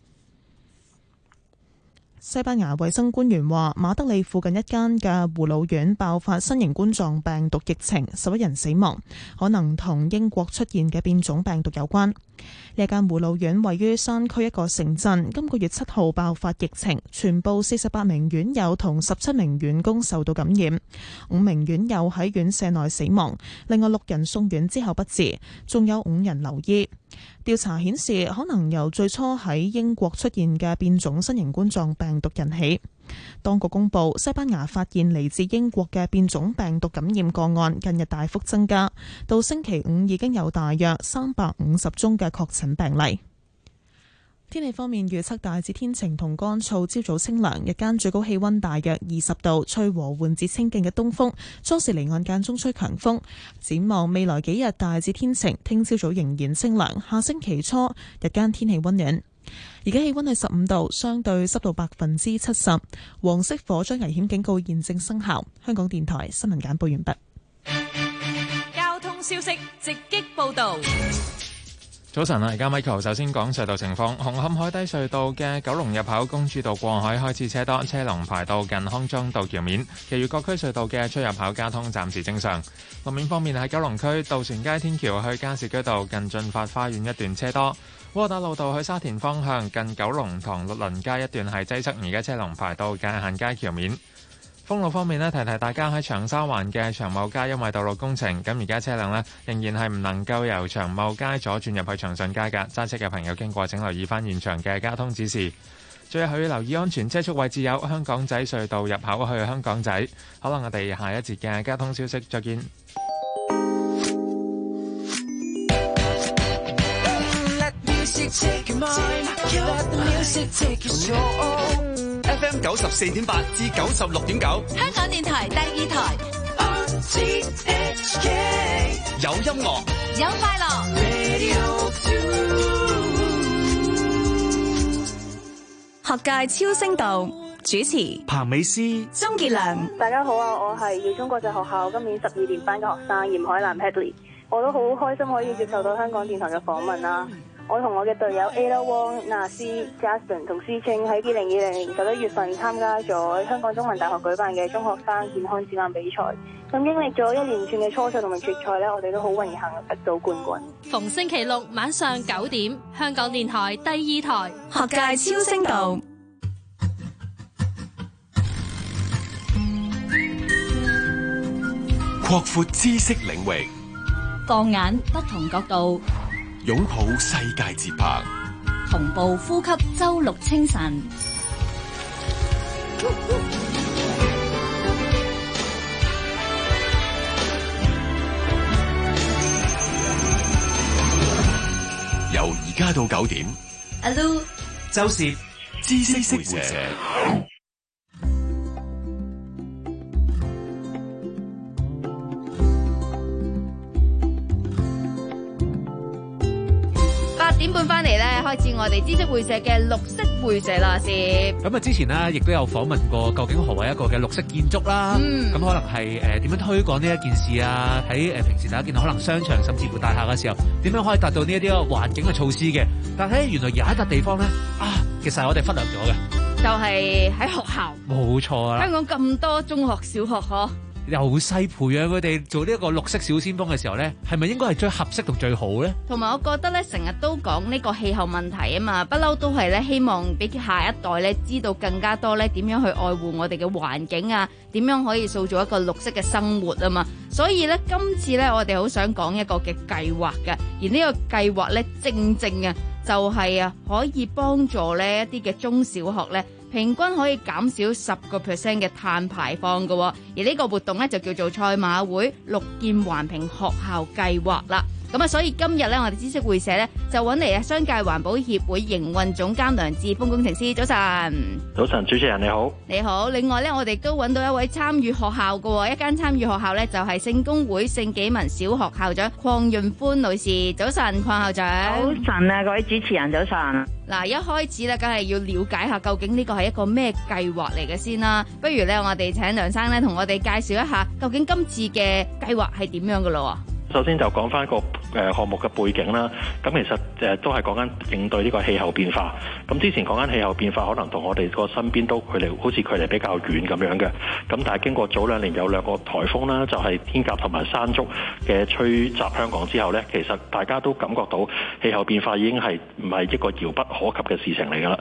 西班牙衛生官員話，馬德里附近一間嘅護老院爆發新型冠狀病毒疫情，十一人死亡，可能同英國出現嘅變種病毒有關。呢間護老院位於山區一個城鎮，今個月七號爆發疫情，全部四十八名院友同十七名員工受到感染，五名院友喺院舍內死亡，另外六人送院之後不治，仲有五人留醫。調查顯示，可能由最初喺英國出現嘅變種新型冠狀病毒引起。當局公布，西班牙發現嚟自英國嘅變種病毒感染個案近日大幅增加，到星期五已經有大約三百五十宗嘅確診病例。 天氣方面預測大致天晴同乾燥，朝早清涼，日間最高氣溫大約二十度，吹和緩至清勁嘅東風，初時離岸間中吹強風。展望未來幾日大致天晴，聽朝早仍然清涼，下星期初日間天氣溫暖。而家氣溫係十五度，相對濕度百分之七十，黃色火災危險警告現正生效。香港電台新聞簡報完畢。 交通消息直擊報道。 早晨啊，而家 Michael 首先講隧道情況。紅磡海底隧道嘅九龍入口公主道過海開始車多，車龍排到近康莊道橋面。其餘各區隧道嘅出入口交通暫時正常。路面方面喺九龍區渡船街天橋去加士居道近駿發花園一段車多。窩打老道去沙田方向近九龍塘律倫街一段係擠塞，而家車龍排到界限街橋面。封路方面呢，提提大家喺長沙灣嘅長茂街，因為道路工程，咁而家車輛呢仍然係唔能夠由長茂街左轉入去長順街㗎。揸車嘅朋友經過請留意翻現場嘅交通指示。最後要留意安全車速位置有香港仔隧道入口去香港仔。好啦，我哋下一節嘅交通消息再見。 F M 九十四點八至九十六點九， 香港電台第二台。 有音樂， 有快樂。學界超聲道主持彭美詩、 鍾傑良。 大家好啊，我係耀中國際學校今年十二年班嘅學生嚴海蘭 Padley， 我都好開心可以接受到香港電台嘅訪問啦。我同我嘅隊友 Ada Wong、納斯、Justin 同思清喺二零二零年十一月份參加咗香港中文大學舉辦嘅中學生健康展覽比賽。咁經歷咗一連串嘅初賽同埋決賽呢，我哋都好榮幸得到冠軍。 逢星期六晚上九點，香港電台第二台學界超聲道。 擴闊知識領域， 放眼不同角度， 擁抱世界節拍， 同步呼吸周六清晨。 由而家到九點， 阿 Lu、 周攝知識會社。 點半翻嚟咧，開始我哋知識會社嘅綠色會社啦，先。 咁啊，之前呢亦都有訪問過，究竟何謂一個嘅綠色建築啦？嗯，咁可能係誒點樣推廣呢一件事啊？喺誒、呃、平時大家見到可能商場甚至乎大廈嘅時候，點樣可以達到呢一啲個環境嘅措施嘅？但係原來有一笪地方咧，啊，其實係我哋忽略咗嘅， 就係喺學校。 冇錯啦， 香港咁多中學、小學嗬。 由細培養佢哋做呢一個綠色小先鋒嘅時候呢，係咪應該係最合適同最好呢？ 同埋我覺得咧，成日都講呢個氣候問題啊嘛，不嬲都係咧希望俾下一代咧知道更加多咧點樣去愛護我哋嘅環境啊，點樣可以塑造一個綠色嘅生活啊嘛。所以咧，今次咧我哋好想講一個嘅計劃嘅，而呢個計劃咧正正啊就係啊可以幫助咧一啲嘅中小學咧。平均可以減少十個 percent 嘅碳排放嘅，而呢個活動咧就叫做賽馬會綠建環評學校計劃啦。咁啊，所以今日咧，我哋知識會社咧就揾嚟啊商界環保協會營運總監梁志峰工程師，早晨。 早晨，主持人你好。 你好。另外咧，我哋都揾到一位參與學校嘅，一間參與學校咧就係聖公會聖紀文小學校長鄺潤歡女士。早晨，鄺校長。 早晨啊，各位主持人，早晨。 嗱，一開始咧，梗係要了解下究竟呢個係一個咩計劃嚟嘅先啦。不如咧，我哋請梁生咧同我哋介紹一下，究竟今次嘅計劃係點樣嘅咯？ 首先就講翻個誒項目嘅背景啦。咁其實誒都係講緊應對呢個氣候變化。咁之前講緊氣候變化，可能同我哋個身邊都距離好似距離比較遠咁樣嘅。咁但係經過早兩年有兩個颱風啦，就係天鴿同埋山竹嘅吹襲香港之後呢，其實大家都感覺到氣候變化已經係唔係一個遙不可及嘅事情嚟㗎啦。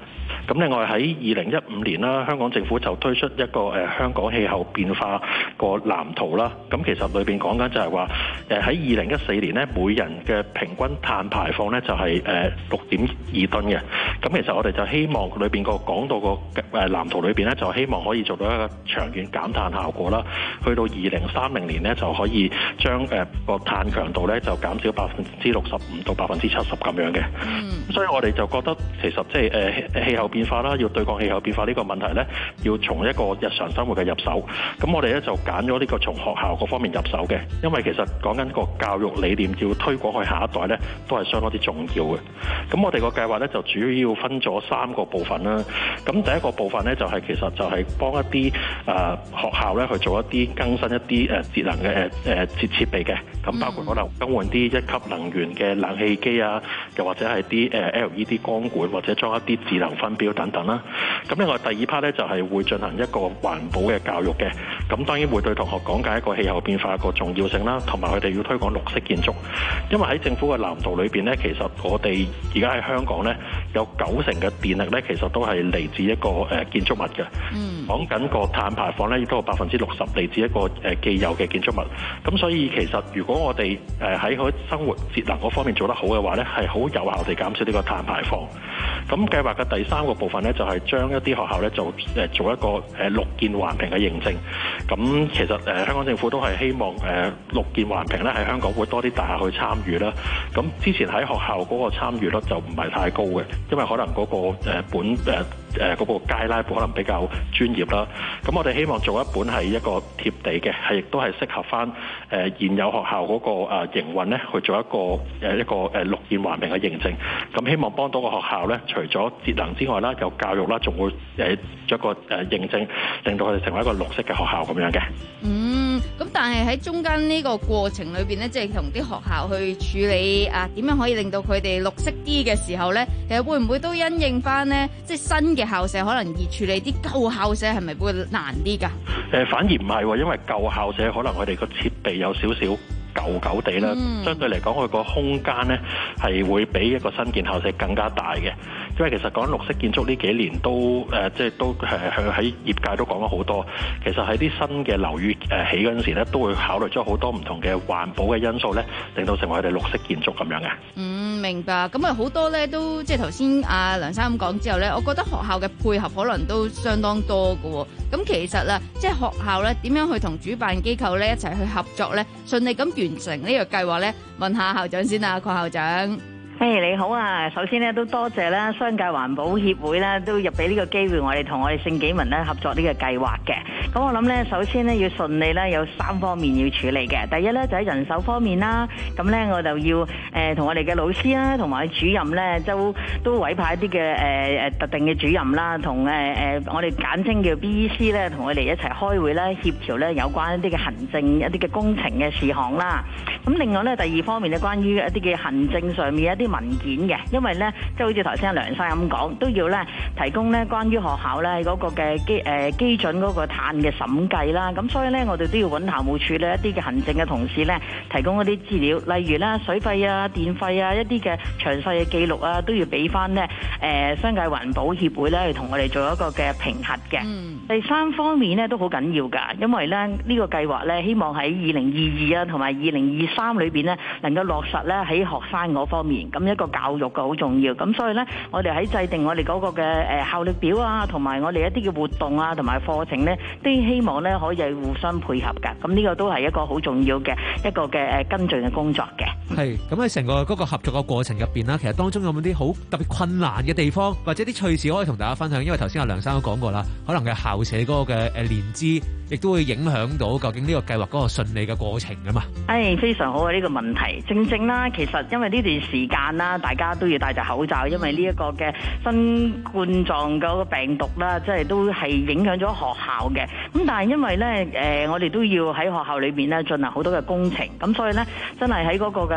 咁另外喺二零一五年啦，香港政府就推出一個誒、呃、香港氣候變化個藍圖啦。咁其實裏邊講緊就係話誒喺二零一四年呢，每人嘅平均碳排放呢就係誒六點二噸嘅。咁其實我哋就希望裏邊個講到個誒藍圖裏邊呢，就希望可以做到一個長遠減碳效果啦。去到二零三零年呢，就可以將誒個碳強度呢就減少百分之六十五到百分之七十咁樣嘅。嗯，所以我哋就覺得其實即係誒氣候變化啦，要對抗氣候變化呢個問題呢，要從一個日常生活嘅入手。咁我哋咧就揀咗呢個從學校嗰方面入手嘅，因為其實講緊個教育理念要推廣去下一代呢，都係相當之重要嘅。咁我哋個計劃呢，就主要分咗三個部分啦。咁第一個部分呢，就係、是、其實就係幫一啲誒、呃、學校呢去做一啲更新一啲誒節能嘅誒誒設設備嘅。咁包括可能更換啲一級能源嘅冷氣機啊，又或者係啲誒 L E D 光管，或者裝一啲智能分錶等等啦。咁另外第二 part 咧就係會進行一個環保嘅教育嘅。咁當然會對同學講解一個氣候變化個重要性啦，同埋佢哋要推廣綠色建築。因為喺政府嘅藍圖裏邊咧，其實我哋而家喺香港咧有九成嘅電力咧，其實都係嚟自一個誒建築物嘅。嗯。講緊個碳排放咧，亦都有百分之六十嚟自一個誒既有嘅建築物。咁所以其實如果我哋誒喺佢生活節能嗰方面做得好嘅話咧，係好有效地減少呢個碳排放。咁計劃嘅第三個部分咧，就係將一啲學校咧就誒做一個誒綠建環評嘅認證。咁其實誒香港政府都係希望誒綠建環評咧喺香港會多啲大學去參與啦。咁之前喺學校嗰個參與率就唔係太高嘅，因為可能嗰個誒本誒誒嗰個街拉可能比較專業啦。咁我哋希望做一本係一個貼地嘅，係亦都係適合翻誒現有學校嗰個誒營運咧去做一個誒一個誒綠建環評嘅認證。咁希望幫到個學校咧，除咗節能之外啦，有教育啦，仲會誒做一個誒認證，令到佢哋成為一個綠色嘅學校咁樣嘅。 嗯，咁但係喺中間呢個過程裏邊咧，即係同啲學校去處理啊，點樣可以令到佢哋綠色啲嘅時候咧，其實會唔會都因應翻呢？即係新嘅校舍可能易處理啲，舊校舍係咪會難啲㗎？誒、 呃，反而唔係喎，因為舊校舍可能佢哋個設備有少少舊舊地啦，嗯、相對嚟講佢個空間呢係會比一個新建校舍更加大嘅。因為其實講綠色建築呢幾年都誒、呃，即係都誒喺業界都講咗好多。其實喺啲新嘅樓宇誒起嗰陣時咧，都會考慮咗好多唔同嘅環保嘅因素咧，令到成為佢哋綠色建築咁樣嘅。 嗯，明白。咁啊好多咧都即係頭先阿梁生咁講之後咧，我覺得學校嘅配合可能都相當多㗎喎。咁其實啊，即係學校咧點樣去同主辦機構咧一齊去合作咧，順利咁完成呢個計劃咧？問下校長先啊，鄺校長。 誒、hey, 你好啊！首先咧都多謝啦，商界環保協會咧都入俾呢個機會我哋同我哋聖紀文咧合作呢個計劃嘅。咁我諗咧，首先咧要順利咧有三方面要處理嘅。第一咧就喺人手方面啦，咁咧我就要誒同、呃、我哋嘅老師啦，同埋主任咧都都委派一啲嘅誒誒特定嘅主任啦，同誒誒我哋簡稱叫 B E C 咧，同我哋一齊開會咧協調咧有關一啲嘅行政一啲嘅工程嘅事項啦。咁另外咧第二方面咧，關於一啲嘅行政上面一啲文件嘅，因為咧即係好似頭先阿梁生咁講，都要咧提供咧關於學校咧嗰個嘅基誒基準嗰個碳嘅審計啦。咁所以咧我哋都要揾校務處咧一啲嘅行政嘅同事咧提供一啲資料，例如咧水費啊、電費啊一啲嘅詳細嘅記錄啊，都要俾翻咧誒商界環保協會咧去同我哋做一個嘅評核嘅。嗯、第三方面咧都好緊要㗎，因為咧呢個計劃咧希望喺二零二二啊同埋二零二三裏邊咧能夠落實咧喺學生嗰方面，咁一個教育嘅好重要。咁所以咧我哋喺制定我哋嗰個嘅誒效力表啊，同埋我哋一啲嘅活動啊，同埋課程咧，都希望咧可以係互相配合㗎。咁呢個都係一個好重要嘅一個嘅誒跟進嘅工作嘅。 係咁喺成個嗰個合作嘅過程入邊啦，其實當中有冇啲好特別困難嘅地方，或者啲趣事可以同大家分享？因為頭先阿梁生都講過啦，可能嘅校舍嗰個嘅誒年資，亦都會影響到究竟呢個計劃嗰個順利嘅過程㗎嘛。 誒，非常好啊！呢個問題正正啦，其實因為呢段時間啦，大家都要戴住口罩，因為呢一個嘅新冠狀嗰個病毒啦，即係都係影響咗學校嘅。咁但係因為咧誒，我哋都要喺學校裏邊咧進行好多嘅工程，咁所以咧真係喺嗰個嘅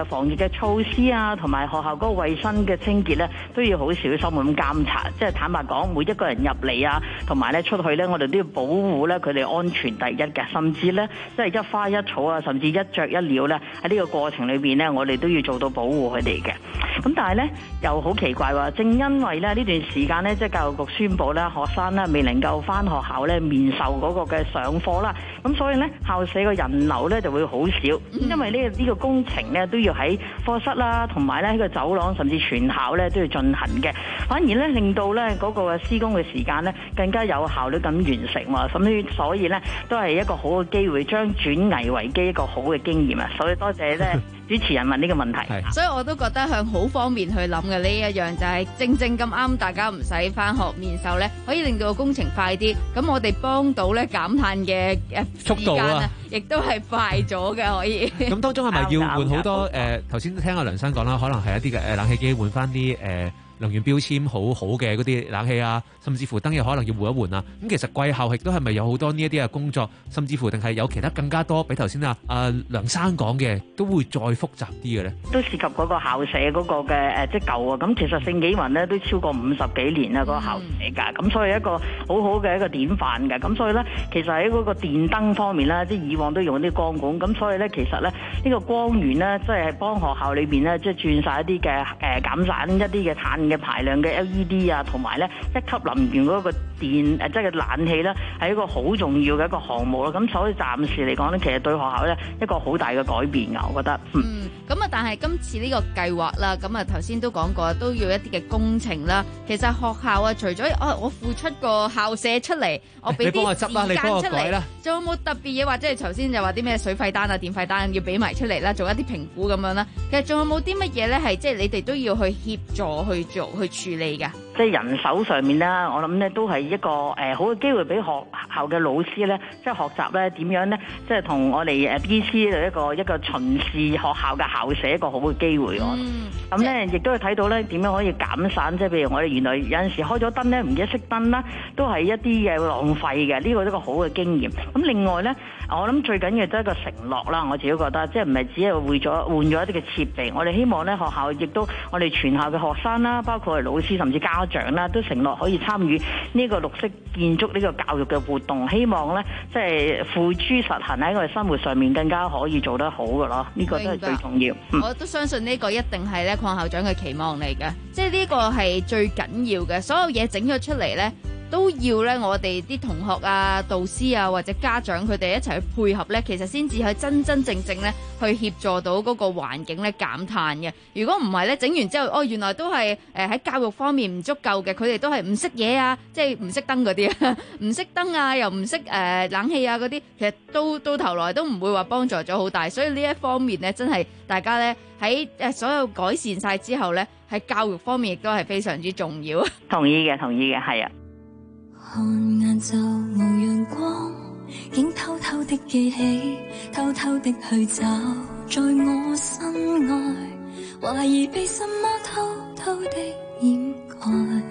嘅防疫嘅措施啊，同埋學校嗰個衞生嘅清潔咧，都要好小心咁監察。即係坦白講，每一個人入嚟啊，同埋咧出去咧，我哋都要保護咧佢哋安全第一嘅。甚至咧，即係一花一草啊，甚至一雀一鳥咧，喺呢個過程裏邊咧，我哋都要做到保護佢哋嘅。咁但係咧又好奇怪喎，正因為咧呢段時間咧，即係教育局宣布咧，學生咧未能夠返學校咧面授嗰個嘅上課啦，咁所以咧校舍嘅人流咧就會好少，因為呢呢個工程咧都要喺課室啦，同埋咧喺個走廊，甚至全校咧都要進行嘅，反而咧令到咧嗰個施工嘅時間咧更加有效率咁完成喎，咁所以咧都係一個好嘅機會，將轉危為機一個好嘅經驗啊！所以多謝咧主持人問呢個問題， 所以我都覺得向好方面去諗嘅呢一樣就係正正咁啱，大家唔使返學面授咧，可以令到個工程快啲。咁我哋幫到咧減碳嘅誒速度啊， 亦都係快咗嘅，可以。 咁當中係咪要換好多誒？頭先聽阿梁生講啦，可能係一啲嘅誒冷氣機換翻啲誒能源標籤好好嘅嗰啲冷氣啊，甚至乎燈又可能要換一換啊。咁其實貴校亦都係咪有好多呢一啲嘅工作，甚至乎定係有其他更加多，比頭先啊阿梁生講嘅都會再複雜啲嘅咧？ 都涉及嗰個校舍嗰個嘅誒即係舊啊。咁其實聖紀雲咧都超過五十幾年啦，嗰個校舍㗎。咁所以一個好好嘅一個典範嘅。咁所以咧，其實喺嗰個電燈方面咧，即係以往都用啲光管。咁所以咧，其實咧呢個光源咧，即係幫學校裏邊咧，即係轉晒一啲嘅誒減省一啲嘅碳嘅排量嘅 L E D 啊，同埋咧一級能源嗰個電誒即係冷氣咧，係一個好重要嘅一個項目咯。咁所以暫時嚟講咧，其實對學校咧一個好大嘅改變啊，我覺得。 嗯，咁啊，但係今次呢個計劃啦，咁啊頭先都講過，都要一啲嘅工程啦。其實學校啊，除咗哦，我付出個校舍出嚟，我俾啲時間出嚟，仲有冇特別嘢，或者係頭先就話啲咩水費單啊、電費單要俾埋出嚟啦，做一啲評估咁樣啦。其實仲有冇啲乜嘢咧，係即係你哋都要去協助去做去處理㗎？ 即係人手上面啦，我諗咧都係一個誒、呃、好嘅機會俾學校嘅老師咧，即係學習咧點樣咧，即係同我哋誒 B C 嘅一個一個巡視學校嘅校舍一個好嘅機會喎。咁咧亦都係睇到咧點樣可以減省，即係譬如我哋原來有陣時開咗燈咧唔記得熄燈啦，都係一啲嘅浪費嘅。呢個都係一個好嘅經驗。咁另外咧，我諗最緊要都係一個承諾啦。我自己覺得，即係唔係只係換咗換咗一啲嘅設備，我哋希望咧學校亦都我哋全校嘅學生啦，包括係老師甚至家長啦，都承諾可以參與呢個綠色建築呢個教育嘅活動，希望咧即係付諸實行喺我哋生活上面更加可以做得好嘅咯。呢、這個都係最重要。嗯、 我都相信呢個一定係咧鄺校長嘅期望嚟嘅，即係呢個係最緊要嘅。所有嘢整咗出嚟咧，都要咧我哋啲同學啊、導師啊或者家長佢哋一齊去配合咧，其實先至係真真正正咧去協助到嗰個環境咧減碳嘅。如果唔係咧，整完之後哦，原來都係誒喺教育方面唔足夠嘅，佢哋都係唔識嘢啊，即係唔識燈嗰啲啊，唔識燈啊，又唔識誒冷氣啊嗰啲，其實到到頭來都唔會話幫助咗好大。所以呢一方面咧，真係大家咧喺誒所有改善晒之後咧，喺教育方面亦都係非常之重要。 同意嘅，同意嘅，係啊。 看晏晝無陽光，竟偷偷的記起，偷偷的去找，在我身外，懷疑被什麼偷偷的掩蓋，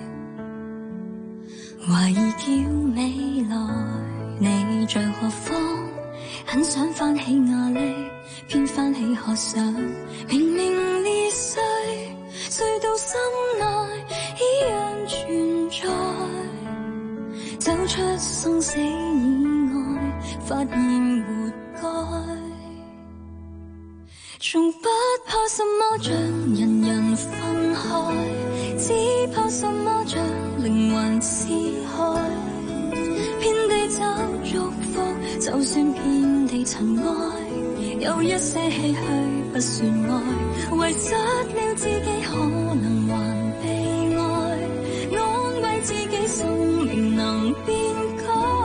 懷疑叫未來你在何方，很想翻起壓力，偏翻起渴想，明明裂碎，碎到心內依然存在。走出生死以外，發現活該，從不怕什麼將人人分開，只怕什麼將靈魂撕開。遍地找祝福，就算遍地塵埃，有一些唏噓不算愛，遺失了自己可能還被愛，安慰自己生命能變改，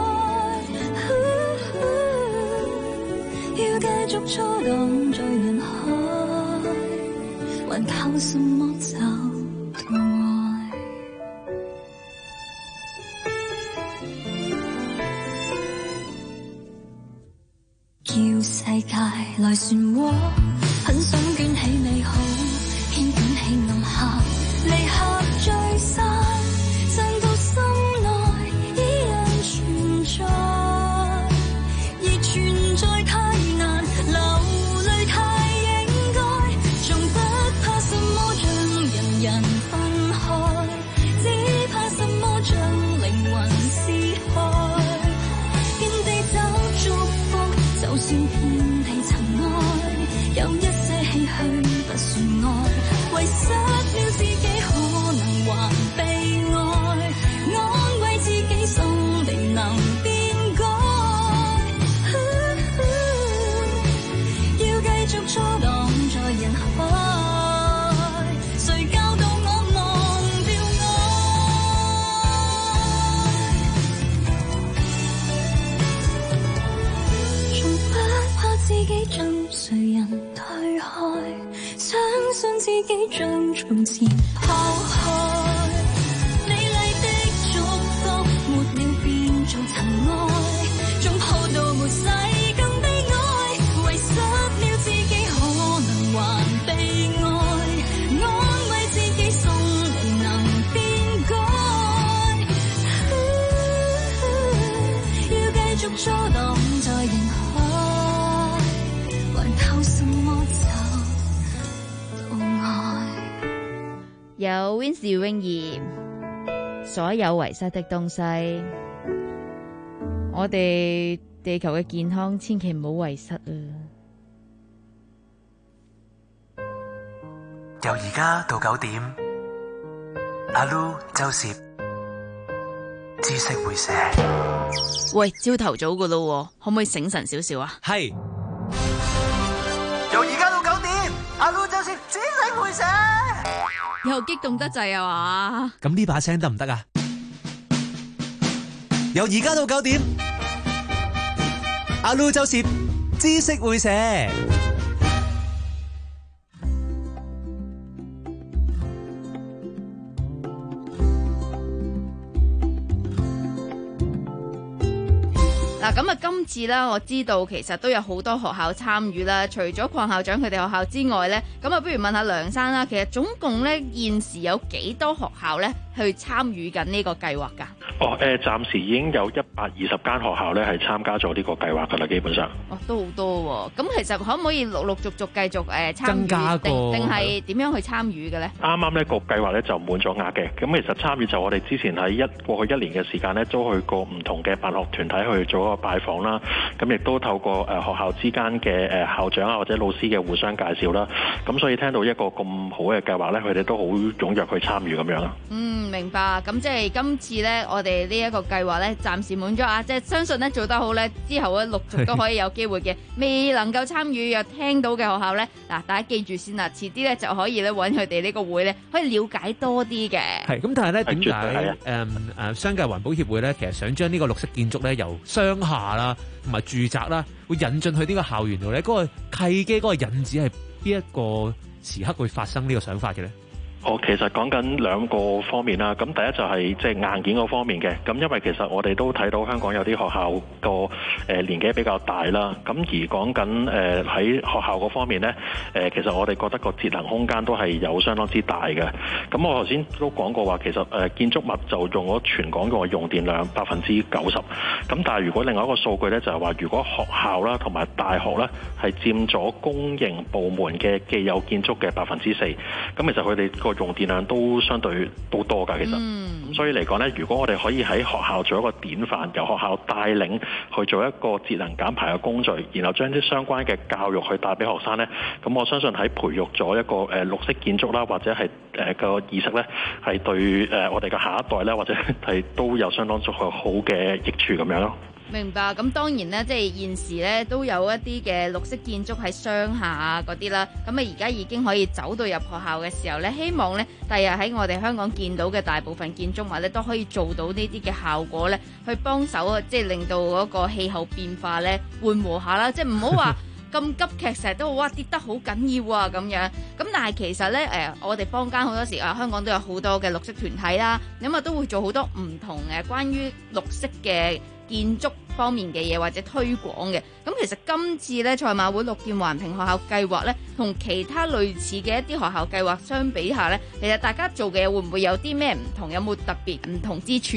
要繼續初蕩在人海，還靠什麼找到愛？叫世界來漩渦，很想捲起美好，偏捲起暗黑，離合聚散，散到心內依然存在，而存在太難，流淚太應該， 人分開，只怕什麼將靈魂撕開。遍地找祝福，就算遍地塵埃，有一些唏噓不算愛，遺失了自己可能還被愛，安慰自己心未能變改。要繼續阻擋在人海，誰教導我忘掉愛？從不怕自己將誰人推開，相信自己將從前拋開。美麗的祝福沒了變做塵埃，總抱到沒世更悲哀，遺失了自己可能還被愛，安慰自己心未能變改。要繼續阻擋在人海，還靠什麼找到愛？ 有 Wincy Wing 所有遺失的東西，我哋地球嘅健康千祈唔好遺失啊！ 由而家到九點，阿 Lu 周攝知識會寫。 喂，朝頭早噶咯，可唔可以醒神少少啊？ 係。由而家到九點，阿 Lu 周攝知識會寫。 又激動得滯啊嘛！ 咁呢把聲得唔得啊？由而家到九點，阿 Lu 周攝知識會寫。 嗱，咁啊，今次啦，我知道其實都有好多學校參與啦。除咗鄺校長佢哋學校之外呢，咁啊，不如問下梁生啦。其實總共呢，現時有幾多學校呢去參與緊呢個計劃㗎？ 哦，誒、呃，暫時已經有一百二十間學校咧係參加咗呢個計劃㗎啦，基本上。 哦，都好多喎、哦。咁其實可唔可以陸陸續續繼續誒、呃、參與， 增加定定係點樣去參與嘅咧？ 啱啱呢個計劃咧就滿咗額嘅。咁其實參與就我哋之前喺一過去一年嘅時間咧，都去過唔同嘅辦學團體去做一個拜訪啦。咁亦都透過誒、呃、學校之間嘅誒校長啊或者老師嘅互相介紹啦。咁所以聽到一個咁好嘅計劃咧，佢哋都好踴躍去參與咁樣啦。 嗯，明白。咁即係今次咧，我哋呢一個計劃咧，暫時滿咗啊！即係相信咧做得好咧，之後咧陸續都可以有機會嘅。未能夠參與又聽到嘅學校咧，嗱，大家記住先啦，遲啲咧就可以咧揾佢哋呢個會咧，可以了解多啲嘅。 係咁，但係咧點解誒誒商界環保協會咧，其實想將呢個綠色建築咧由商廈啦同埋住宅啦，會引進去呢個校園度咧？嗰個契機、嗰個引子係邊一個時刻會發生呢個想法嘅咧？ 我其實講緊兩個方面啦，咁第一就係即係硬件嗰方面嘅，咁因為其實我哋都睇到香港有啲學校個誒年紀比較大啦，咁而講緊誒喺學校嗰方面呢，誒其實我哋覺得個節能空間都係有相當之大嘅。咁我頭先都講過話，其實誒建築物就用咗全港嘅用電量百分之九十，咁但係如果另外一個數據呢，就係話，如果學校啦同埋大學呢係佔咗公營部門嘅既有建築嘅百分之四，咁其實佢哋個用電量都相對都多㗎，其實，咁、嗯、所以嚟講呢，如果我哋可以喺學校做一個典範，由學校帶領去做一個節能減排嘅工序，然後將啲相關嘅教育去帶俾學生呢，咁我相信喺培育咗一個誒、呃、綠色建築啦，或者係誒個意識呢，係對誒、呃、我哋嘅下一代呢，或者係都有相當足夠好嘅益處咁樣咯。 明白，咁當然咧，即係現時咧都有一啲嘅綠色建築喺商廈啊嗰啲啦，咁啊而家已經可以走到入學校嘅時候咧，希望咧第日喺我哋香港見到嘅大部分建築物咧都可以做到呢啲嘅效果咧，去幫手啊，即係令到嗰個氣候變化咧緩和下啦，即係唔好話咁急劇，成日都哇跌得好緊要啊咁樣。咁但係其實咧誒，我哋坊間好多時啊，香港都有好多嘅綠色團體啦，咁啊都會做好多唔同嘅關於綠色嘅建築方面嘅嘢或者推廣嘅。咁其實今次咧賽馬會綠建環評學校計劃咧，同其他類似嘅一啲學校計劃相比下咧，其實大家做嘅嘢會唔會有啲咩唔同？有冇特別唔同之處咧？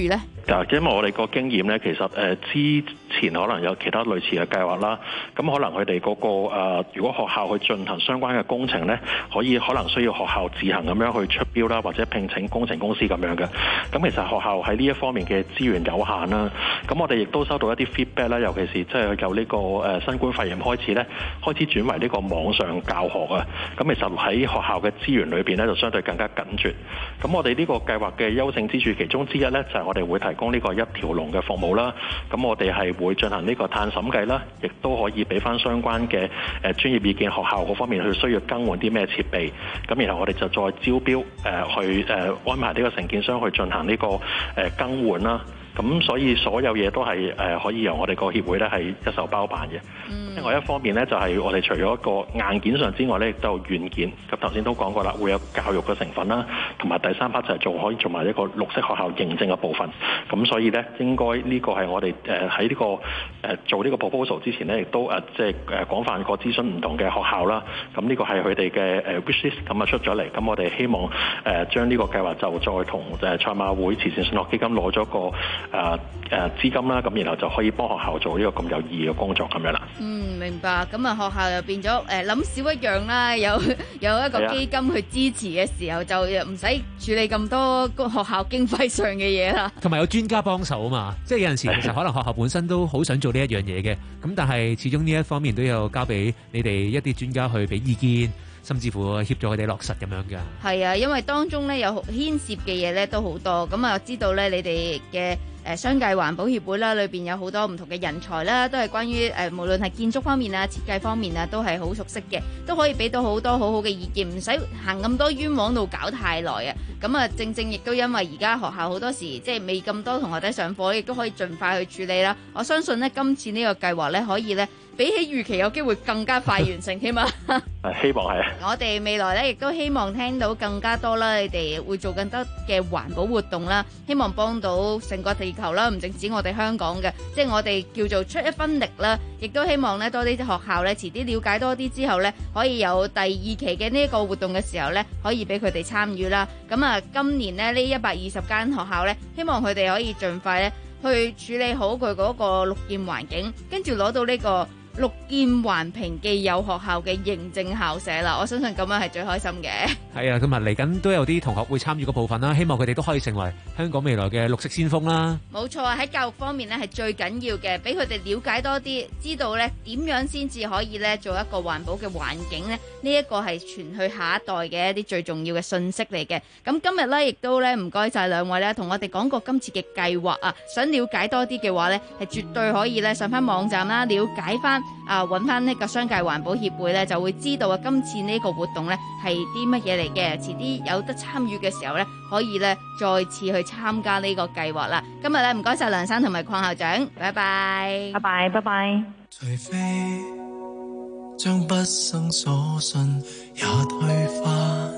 㗎，因為我哋個經驗咧，其實誒、呃、之前可能有其他類似嘅計劃啦，咁可能佢哋嗰個、呃、如果學校去進行相關嘅工程咧，可以可能需要學校自行咁樣去出標啦，或者聘請工程公司咁樣嘅。咁其實學校喺呢一方面嘅資源有限啦，咁我哋亦都收到一啲 feedback 啦，尤其是即係由呢個誒新冠肺炎開始咧，開始轉為呢個網上教學啊。咁其實喺學校嘅資源裏邊咧，就相對更加緊絀。咁我哋呢個計劃嘅優勝之處，其中之一咧就係我哋會提供呢個一條龍嘅服務啦。咁我哋係會進行呢個碳審計啦，亦都可以俾翻相關嘅誒專業意見，學校嗰方面去需要更換啲咩設備。咁然後我哋就再招標誒去誒安排呢個承建商去進行呢個誒更換啦。咁所以所有嘢都係誒可以由我哋個協會咧係一手包辦嘅。嗯、另外一方面咧，就係、是、我哋除咗一個硬件上之外咧，亦都有軟件。咁頭先都講過啦，會有教育嘅成分啦，同埋第三 part 就係做可以做埋一個綠色學校認證嘅部分。咁所以咧，應該呢個係我哋誒喺呢個誒、呃、做呢個 proposal 之前咧，亦都誒即係誒廣泛個諮詢唔同嘅學校啦。咁呢個係佢哋嘅誒 wish list 咁啊出咗嚟。咁我哋希望誒、呃、將呢個計劃就再同誒賽馬會慈善信託基金攞咗個誒誒、呃、資金啦，咁然後就可以幫學校做呢個咁有意義嘅工作咁樣啦。 嗯，明白。咁啊，學校又變咗誒諗少一樣啦，有有一個基金去支持嘅時候，就唔使處理咁多個學校經費上嘅嘢啦。 同埋有專家幫手啊嘛，即係有陣時其實可能學校本身都好想做呢一樣嘢嘅，咁但係始終呢一方面都有交俾你哋一啲專家去俾意見，甚至乎協助佢哋落實咁樣㗎。 係啊，因為當中咧有牽涉嘅嘢咧都好多，咁啊知道咧你哋嘅誒商界環保協會啦，裏邊有好多唔同嘅人才啦，都係關於誒、呃、無論係建築方面啊、設計方面啊，都係好熟悉嘅，都可以俾到好多好好嘅意見，唔使行咁多冤枉路搞太耐啊！咁啊，正正亦都因為而家學校好多時即係未咁多同學仔上課，亦都可以盡快去處理啦。我相信呢，今次呢個計劃咧可以咧比起預期有機會更加快完成添啊！ 希望係。 我哋未來咧亦都希望聽到更加多啦，你哋會做更多嘅環保活動啦，希望幫到成個地球啦，唔淨止我哋香港嘅，即係我哋叫做出一分力啦，亦都希望咧多啲啲學校咧遲啲了解多啲之後咧，可以有第二期嘅呢一個活動嘅時候咧，可以俾佢哋參與啦。咁啊，今年咧呢一百二十間學校咧，希望佢哋可以盡快咧去處理好佢嗰個綠建環境，跟住攞到呢個綠建環評既有學校嘅認證校舍啦，我相信咁樣係最開心嘅。 係啊，咁啊嚟緊都有啲同學會參與個部分啦，希望佢哋都可以成為香港未來嘅綠色先鋒啦。 冇錯啊，喺教育方面咧係最緊要嘅，俾佢哋了解多啲，知道咧點樣先至可以咧做一個環保嘅環境咧，呢一個係傳去下一代嘅一啲最重要嘅信息嚟嘅。咁今日咧亦都咧唔該晒兩位咧，同我哋講過今次嘅計劃啊，想了解多啲嘅話咧，係絕對可以咧上翻網站啦，了解翻。啊，揾翻呢個商界環保協會咧，就會知道啊，今次呢個活動咧係啲乜嘢嚟嘅。遲啲有得參與嘅時候咧，可以咧再次去參加呢個計劃啦。今日咧唔該晒梁生同埋鄺校長，拜拜， 拜拜，拜拜。 除非將畢生所信也推翻，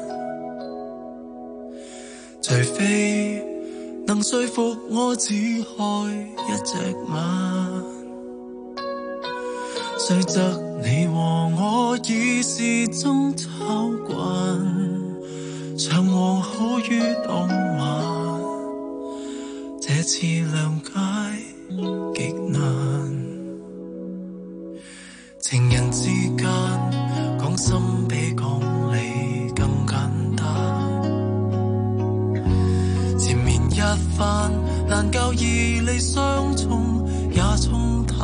除非能說服我只開一隻眼。雖則你和我已是爭吵慣，長往好於當晚，這次諒解極難。情人之間講心比講理更簡單，纏綿一番難教義理相衝也沖淡。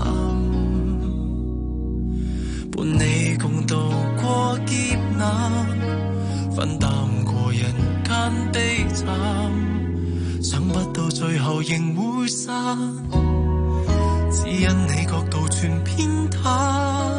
伴你共度過劫難，分擔過人間悲慘，想不到最後仍會散，只因你角度全偏袒。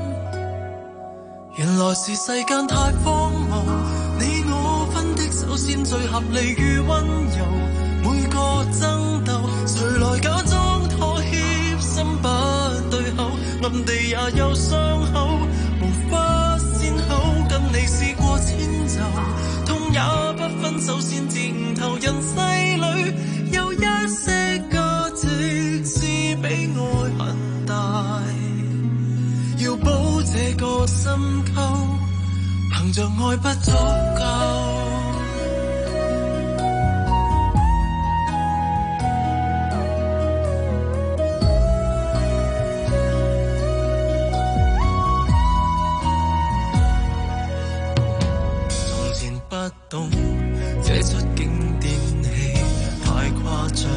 原來是世間太荒謬，你我分的手先最合理與溫柔，每個爭鬥誰來假裝妥協，心不對口，暗地也有傷口，無法善後。跟你試過遷就，痛也不分手，先至悟透人世裏有一些價值是比愛很大。要保這個深溝，憑着愛不足夠。 這出經典戲太誇張，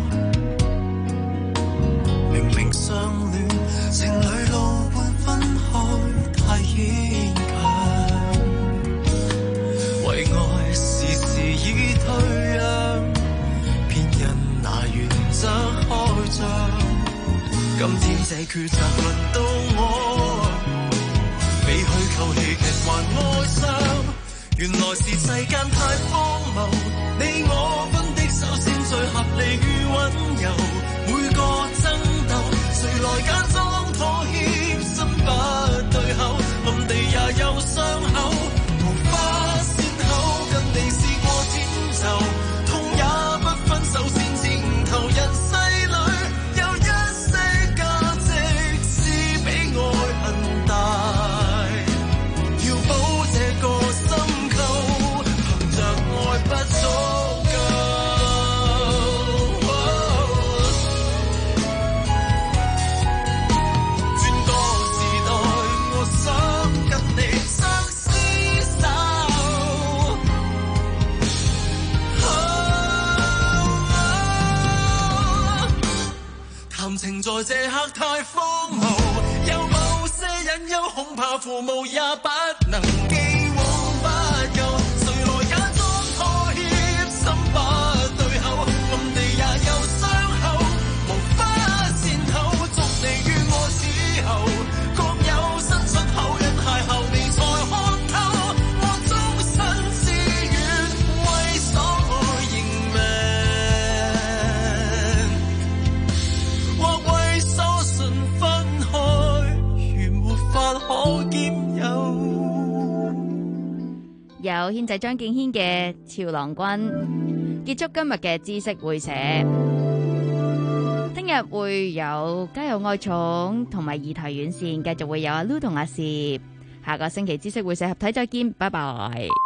明明相戀，情侶路半分開太牽強，為愛時時已退讓，騙人拿原則開張。今天這抉擇輪到我，比虛構戲劇還哀傷。原來是世間太荒謬，你我分的手先最合理與溫柔。每個爭鬥，誰來假裝妥協，心不對口，暗地也有傷口，無法善後。跟你試過遷就，痛也不分手先至頭人世裏有一些價值是比愛恨大，要保這個心構，憑着愛不足夠。轉個時代，我想跟你相廝守。談情在這刻太荒謬，有某些隱憂，恐怕父母也不能既往不咎。誰來假裝妥協，心不對口，暗地也有傷口，無法善後。祝你與我此後各有新出口，因邂逅你才看透，我終身志願為所愛認命，或為所信分開，如沒法可兼有。 有軒仔張敬軒嘅《俏郎君》，結束今日嘅知識會社。聽日會有家有愛寵同埋二台院線，繼續會有阿 Lu 同阿攝。下個星期知識會社合體再見，拜拜。